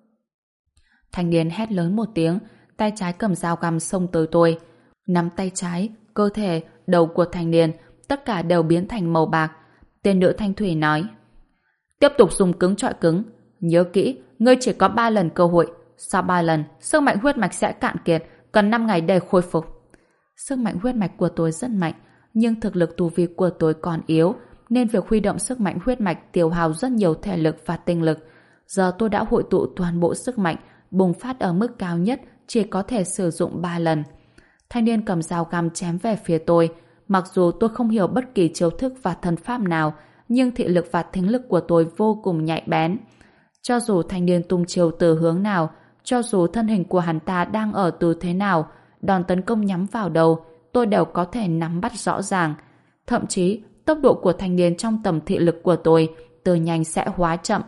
Thanh niên hét lớn một tiếng, tay trái cầm dao găm xông tới tôi. Nắm tay trái, cơ thể, đầu của thanh niên tất cả đều biến thành màu bạc. Tên nữ thanh thủy nói. Tiếp tục dùng cứng trọi cứng. Nhớ kỹ, ngươi chỉ có 3 lần cơ hội. Sau 3 lần, sức mạnh huyết mạch sẽ cạn kiệt, cần 5 ngày để khôi phục. Sức mạnh huyết mạch của tôi rất mạnh, nhưng thực lực tu vi của tôi còn yếu, nên việc huy động sức mạnh huyết mạch tiêu hao rất nhiều thể lực và tinh lực. Giờ tôi đã hội tụ toàn bộ sức mạnh, bùng phát ở mức cao nhất, chỉ có thể sử dụng 3 lần. Thanh niên cầm dao găm chém về phía tôi. Mặc dù tôi không hiểu bất kỳ chiêu thức và thần pháp nào, nhưng thị lực và thính lực của tôi vô cùng nhạy bén. Cho dù thanh niên tung chiêu từ hướng nào, cho dù thân hình của hắn ta đang ở tư thế nào, đòn tấn công nhắm vào đầu, tôi đều có thể nắm bắt rõ ràng. Thậm chí, tốc độ của thanh niên trong tầm thị lực của tôi từ nhanh sẽ hóa chậm.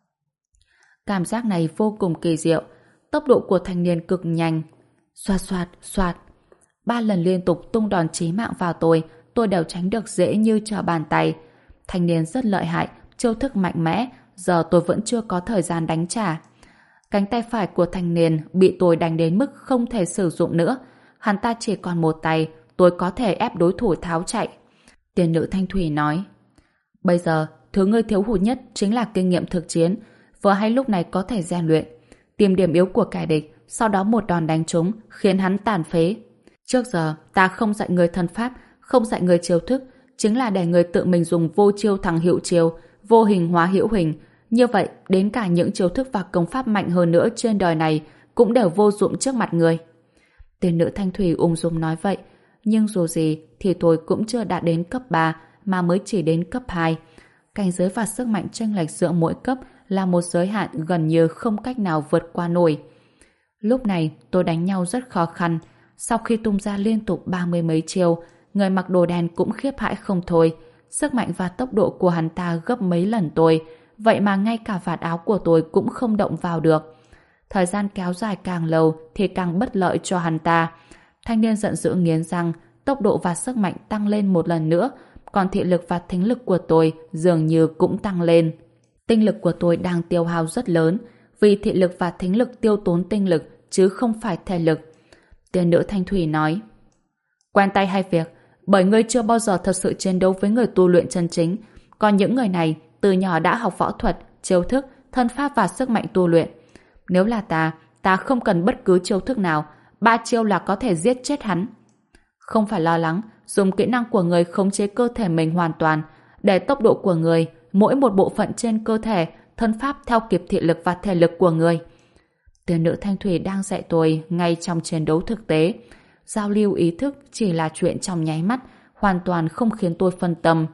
Cảm giác này vô cùng kỳ diệu. Tốc độ của thanh niên cực nhanh. Xoạt xoạt, xoạt. 3 lần liên tục tung đòn chí mạng vào tôi đều tránh được dễ như trở bàn tay. Thanh niên rất lợi hại, chiêu thức mạnh mẽ, giờ tôi vẫn chưa có thời gian đánh trả. Cánh tay phải của thanh niên bị tôi đánh đến mức không thể sử dụng nữa. Hắn ta chỉ còn một tay, tôi có thể ép đối thủ tháo chạy. Tiên nữ Thanh Thủy nói, bây giờ, thứ ngươi thiếu hụt nhất chính là kinh nghiệm thực chiến, vừa hay lúc này có thể rèn luyện. Tìm điểm yếu của kẻ địch, sau đó một đòn đánh trúng, khiến hắn tàn phế. Trước giờ, ta không dạy người thân pháp, không dạy người chiêu thức, chính là để người tự mình dùng vô chiêu thắng hữu chiêu, vô hình hóa hữu hình. Như vậy, đến cả những chiêu thức và công pháp mạnh hơn nữa trên đời này cũng đều vô dụng trước mặt người. Tiên nữ Thanh Thủy ung dung nói vậy, nhưng dù gì thì tôi cũng chưa đạt đến cấp 3 mà mới chỉ đến cấp 2. Cảnh giới và sức mạnh chênh lệch giữa mỗi cấp là một giới hạn gần như không cách nào vượt qua nổi. Lúc này tôi đánh nhau rất khó khăn. Sau khi tung ra liên tục 30 mấy chiêu, người mặc đồ đen cũng khiếp hãi không thôi. Sức mạnh và tốc độ của hắn ta gấp mấy lần tôi, vậy mà ngay cả vạt áo của tôi cũng không động vào được. Thời gian kéo dài càng lâu thì càng bất lợi cho hắn ta. Thanh niên giận dữ nghiến răng, tốc độ và sức mạnh tăng lên một lần nữa, còn thị lực và thính lực của tôi dường như cũng tăng lên. Tinh lực của tôi đang tiêu hao rất lớn, vì thị lực và thính lực tiêu tốn tinh lực chứ không phải thể lực. Tiên nữ Thanh Thủy nói, quen tay hay việc, bởi ngươi chưa bao giờ thật sự chiến đấu với người tu luyện chân chính, còn những người này từ nhỏ đã học võ thuật, chiêu thức, thân pháp và sức mạnh tu luyện. Nếu là ta không cần bất cứ chiêu thức nào, 3 chiêu là có thể giết chết hắn. Không phải lo lắng, dùng kỹ năng của người khống chế cơ thể mình hoàn toàn, để tốc độ của người, mỗi một bộ phận trên cơ thể, thân pháp theo kịp thị lực và thể lực của người. Tiên nữ Thanh Thủy đang dạy tôi ngay trong chiến đấu thực tế. Giao lưu ý thức chỉ là chuyện trong nháy mắt, hoàn toàn không khiến tôi phân tâm.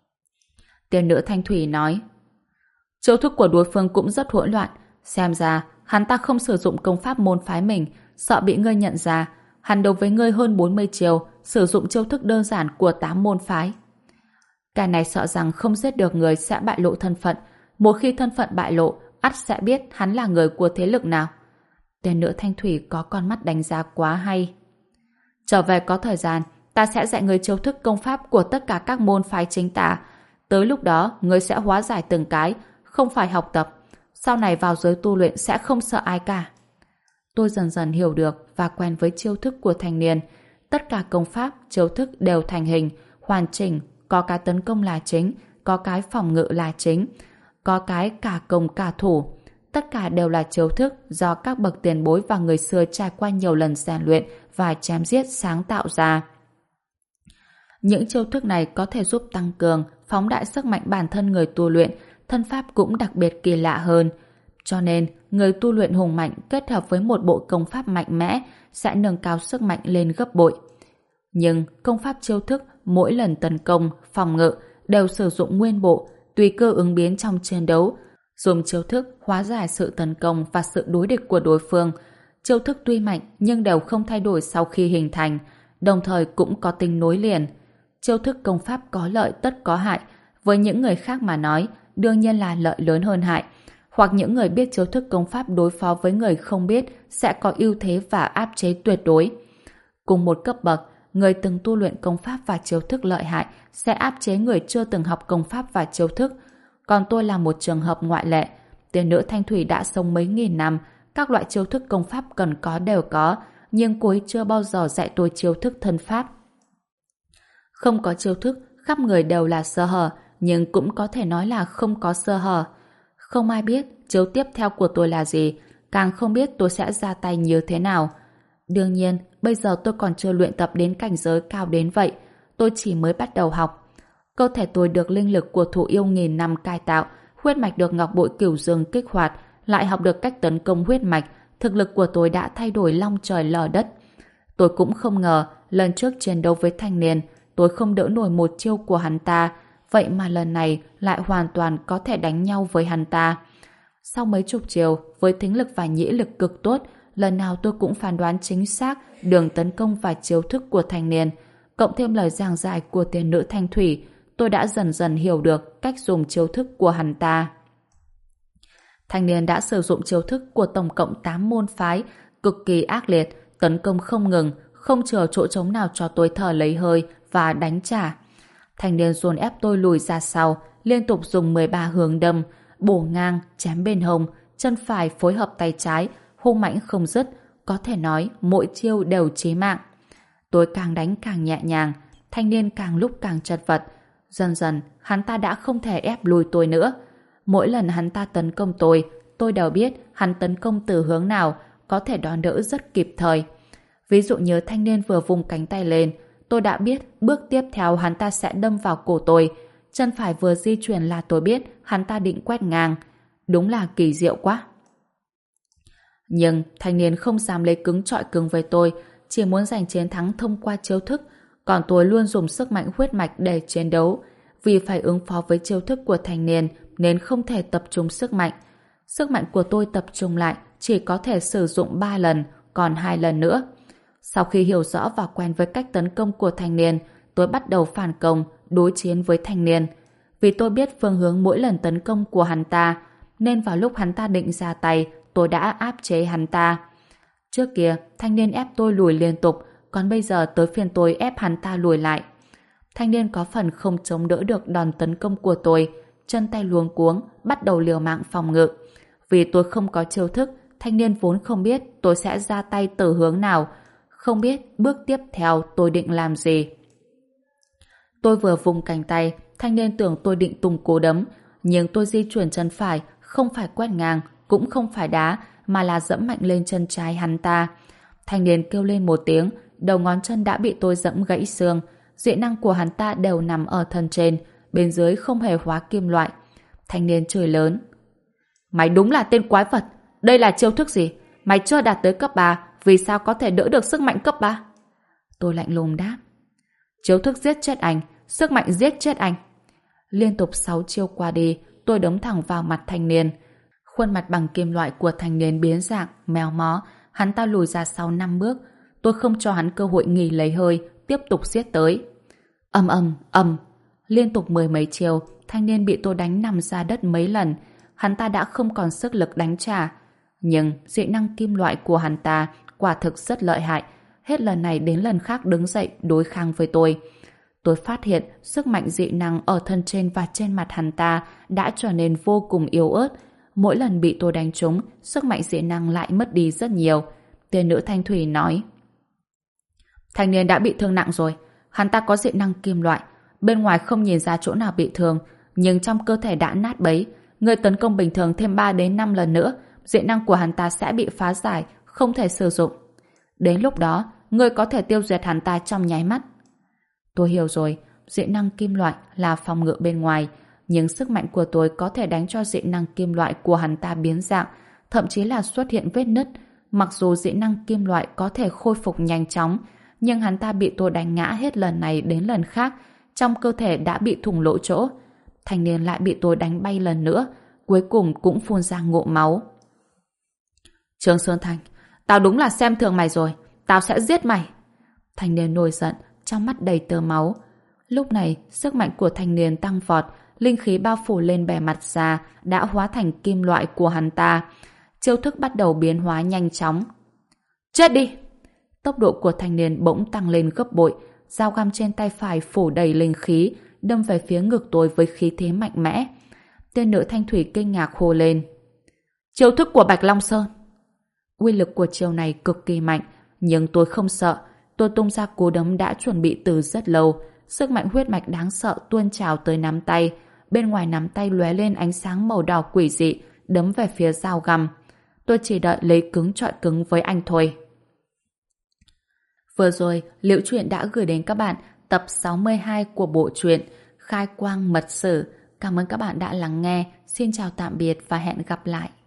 Tiên nữ Thanh Thủy nói, chiêu thức của đối phương cũng rất hỗn loạn, xem ra hắn ta không sử dụng công pháp môn phái mình, sợ bị ngươi nhận ra. Hắn đấu với ngươi hơn 40 chiêu, sử dụng chiêu thức đơn giản của 8 môn phái. Cái này sợ rằng không giết được người sẽ bại lộ thân phận. Một khi thân phận bại lộ, ắt sẽ biết hắn là người của thế lực nào. Tiên nữ Thanh Thủy có con mắt đánh giá quá hay. Trở về có thời gian, ta sẽ dạy người chiêu thức công pháp của tất cả các môn phái chính tả. Tới lúc đó, ngươi sẽ hóa giải từng cái, không phải học tập. Sau này vào giới tu luyện sẽ không sợ ai cả. Tôi dần dần hiểu được và quen với chiêu thức của thanh niên. Tất cả công pháp, chiêu thức đều thành hình, hoàn chỉnh, có cái tấn công là chính, có cái phòng ngự là chính, có cái cả công cả thủ. Tất cả đều là chiêu thức do các bậc tiền bối và người xưa trải qua nhiều lần rèn luyện và chém giết sáng tạo ra. Những chiêu thức này có thể giúp tăng cường, phóng đại sức mạnh bản thân người tu luyện, thân pháp cũng đặc biệt kỳ lạ hơn. Cho nên, người tu luyện hùng mạnh kết hợp với một bộ công pháp mạnh mẽ sẽ nâng cao sức mạnh lên gấp bội. Nhưng công pháp chiêu thức mỗi lần tấn công, phòng ngự đều sử dụng nguyên bộ, tùy cơ ứng biến trong chiến đấu, dùng chiêu thức hóa giải sự tấn công và sự đối địch của đối phương. Chiêu thức tuy mạnh nhưng đều không thay đổi sau khi hình thành, đồng thời cũng có tính nối liền. Chiêu thức công pháp có lợi tất có hại, với những người khác mà nói, đương nhiên là lợi lớn hơn hại. Hoặc những người biết chiêu thức công pháp đối phó với người không biết sẽ có ưu thế và áp chế tuyệt đối. Cùng một cấp bậc, người từng tu luyện công pháp và chiêu thức lợi hại sẽ áp chế người chưa từng học công pháp và chiêu thức. Còn tôi là một trường hợp ngoại lệ. Tiên nữ Thanh Thủy đã sống mấy nghìn năm, các loại chiêu thức công pháp cần có đều có, nhưng cô ấy chưa bao giờ dạy tôi chiêu thức thân pháp. Không có chiêu thức, khắp người đều là sơ hở, nhưng cũng có thể nói là không có sơ hở. Không ai biết chiêu tiếp theo của tôi là gì, càng không biết tôi sẽ ra tay như thế nào. Đương nhiên, bây giờ tôi còn chưa luyện tập đến cảnh giới cao đến vậy, tôi chỉ mới bắt đầu học. Cơ thể tôi được linh lực của thụ yêu nghìn năm cải tạo, huyết mạch được ngọc bội cửu dương kích hoạt, lại học được cách tấn công huyết mạch, thực lực của tôi đã thay đổi long trời lở đất. Tôi cũng không ngờ, lần trước chiến đấu với thanh niên, tôi không đỡ nổi một chiêu của hắn ta, vậy mà lần này lại hoàn toàn có thể đánh nhau với hắn ta. Sau mấy chục chiều, với thính lực và nhĩ lực cực tốt, lần nào tôi cũng phán đoán chính xác đường tấn công và chiêu thức của thanh niên. Cộng thêm lời giảng giải của tiên nữ Thanh Thủy, tôi đã dần dần hiểu được cách dùng chiêu thức của hắn ta. Thanh niên đã sử dụng chiêu thức của tổng cộng 8 môn phái, cực kỳ ác liệt, tấn công không ngừng, không chờ chỗ trống nào cho tôi thở lấy hơi và đánh trả. Thanh niên dồn ép tôi lùi ra sau, liên tục dùng 13 hướng đâm, bổ ngang, chém bên hông, chân phải phối hợp tay trái, hung mãnh không dứt, có thể nói mỗi chiêu đều chí mạng. Tôi càng đánh càng nhẹ nhàng, thanh niên càng lúc càng chật vật. Dần dần, hắn ta đã không thể ép lùi tôi nữa. Mỗi lần hắn ta tấn công tôi đều biết hắn tấn công từ hướng nào, có thể đón đỡ rất kịp thời. Ví dụ như thanh niên vừa vùng cánh tay lên, tôi đã biết bước tiếp theo hắn ta sẽ đâm vào cổ tôi. Chân phải vừa di chuyển là tôi biết hắn ta định quét ngang. Đúng là kỳ diệu quá. Nhưng thanh niên không dám lấy cứng chọi cứng với tôi, chỉ muốn giành chiến thắng thông qua chiêu thức, còn tôi luôn dùng sức mạnh huyết mạch để chiến đấu. Vì phải ứng phó với chiêu thức của thanh niên nên không thể tập trung sức mạnh. Sức mạnh của tôi tập trung lại chỉ có thể sử dụng 3 lần, còn 2 lần nữa. Sau khi hiểu rõ và quen với cách tấn công của thanh niên, tôi bắt đầu phản công, đối chiến với thanh niên. Vì tôi biết phương hướng mỗi lần tấn công của hắn ta, nên vào lúc hắn ta định ra tay, tôi đã áp chế hắn ta. Trước kia, thanh niên ép tôi lùi liên tục, còn bây giờ tới phiên tôi ép hắn ta lùi lại. Thanh niên có phần không chống đỡ được đòn tấn công của tôi, chân tay luống cuống, bắt đầu liều mạng phòng ngự. Vì tôi không có chiêu thức, thanh niên vốn không biết tôi sẽ ra tay từ hướng nào, không biết bước tiếp theo tôi định làm gì. Tôi vừa vùng cánh tay, thanh niên tưởng tôi định tung cú đấm, nhưng tôi di chuyển chân phải, không phải quét ngang, cũng không phải đá, mà là dẫm mạnh lên chân trái hắn ta. Thanh niên kêu lên một tiếng, đầu ngón chân đã bị tôi dẫm gãy xương. Dị năng của hắn ta đều nằm ở thân trên, bên dưới không hề hóa kim loại. Thanh niên chửi lớn: "Mày đúng là tên quái vật! Đây là chiêu thức gì? Mày chưa đạt tới cấp 3, vì sao có thể đỡ được sức mạnh cấp 3? Tôi lạnh lùng đáp: "Chiêu thức giết chết anh, sức mạnh giết chết anh." Liên tục 6 chiêu qua đi, tôi đấm thẳng vào mặt thanh niên. Khuôn mặt bằng kim loại của thanh niên biến dạng, méo mó, hắn ta lùi ra sau 5 bước. Tôi không cho hắn cơ hội nghỉ lấy hơi, tiếp tục giết tới. Ầm ầm ầm, liên tục 10 mấy chiêu, thanh niên bị tôi đánh nằm ra đất mấy lần. Hắn ta đã không còn sức lực đánh trả. Nhưng dị năng kim loại của hắn ta quả thực rất lợi hại, hết lần này đến lần khác đứng dậy đối kháng với tôi. Tôi phát hiện sức mạnh dị năng ở thân trên và trên mặt hắn ta đã trở nên vô cùng yếu ớt. Mỗi lần bị tôi đánh trúng, sức mạnh dị năng lại mất đi rất nhiều. Tiên nữ Thanh Thủy nói: "Thanh niên đã bị thương nặng rồi. Hắn ta có dị năng kim loại. Bên ngoài không nhìn ra chỗ nào bị thương, nhưng trong cơ thể đã nát bấy. Người tấn công bình thường thêm 3 đến 5 lần nữa, dị năng của hắn ta sẽ bị phá giải, không thể sử dụng. Đến lúc đó, người có thể tiêu diệt hắn ta trong nháy mắt." Tôi hiểu rồi, dị năng kim loại là phòng ngự bên ngoài, nhưng sức mạnh của tôi có thể đánh cho dị năng kim loại của hắn ta biến dạng, thậm chí là xuất hiện vết nứt. Mặc dù dị năng kim loại có thể khôi phục nhanh chóng, nhưng hắn ta bị tôi đánh ngã hết lần này đến lần khác, trong cơ thể đã bị thủng lỗ chỗ. Thanh niên lại bị tôi đánh bay lần nữa, cuối cùng cũng phun ra ngụm máu. "Trương Sơn Thành, tao đúng là xem thường mày rồi, tao sẽ giết mày." Thanh niên nổi giận, trong mắt đầy tơ máu. Lúc này, sức mạnh của thanh niên tăng vọt, linh khí bao phủ lên bề mặt da đã hóa thành kim loại của hắn ta. Chiêu thức bắt đầu biến hóa nhanh chóng. "Chết đi!" Tốc độ của thanh niên bỗng tăng lên gấp bội, dao găm trên tay phải phủ đầy linh khí, đâm về phía ngực tôi với khí thế mạnh mẽ. Tiên nữ Thanh Thủy kinh ngạc hô lên: "Chiêu thức của Bạch Long Sơn!" Uy lực của chiêu này cực kỳ mạnh, nhưng tôi không sợ. Tôi tung ra cú đấm đã chuẩn bị từ rất lâu. Sức mạnh huyết mạch đáng sợ tuôn trào tới nắm tay. Bên ngoài nắm tay lóe lên ánh sáng màu đỏ quỷ dị, đấm về phía dao găm. Tôi chỉ đợi lấy cứng chọi cứng với anh thôi. Vừa rồi, Liễu Chuyện đã gửi đến các bạn tập 62 của bộ truyện Khai Quang Mật Sử. Cảm ơn các bạn đã lắng nghe. Xin chào tạm biệt và hẹn gặp lại.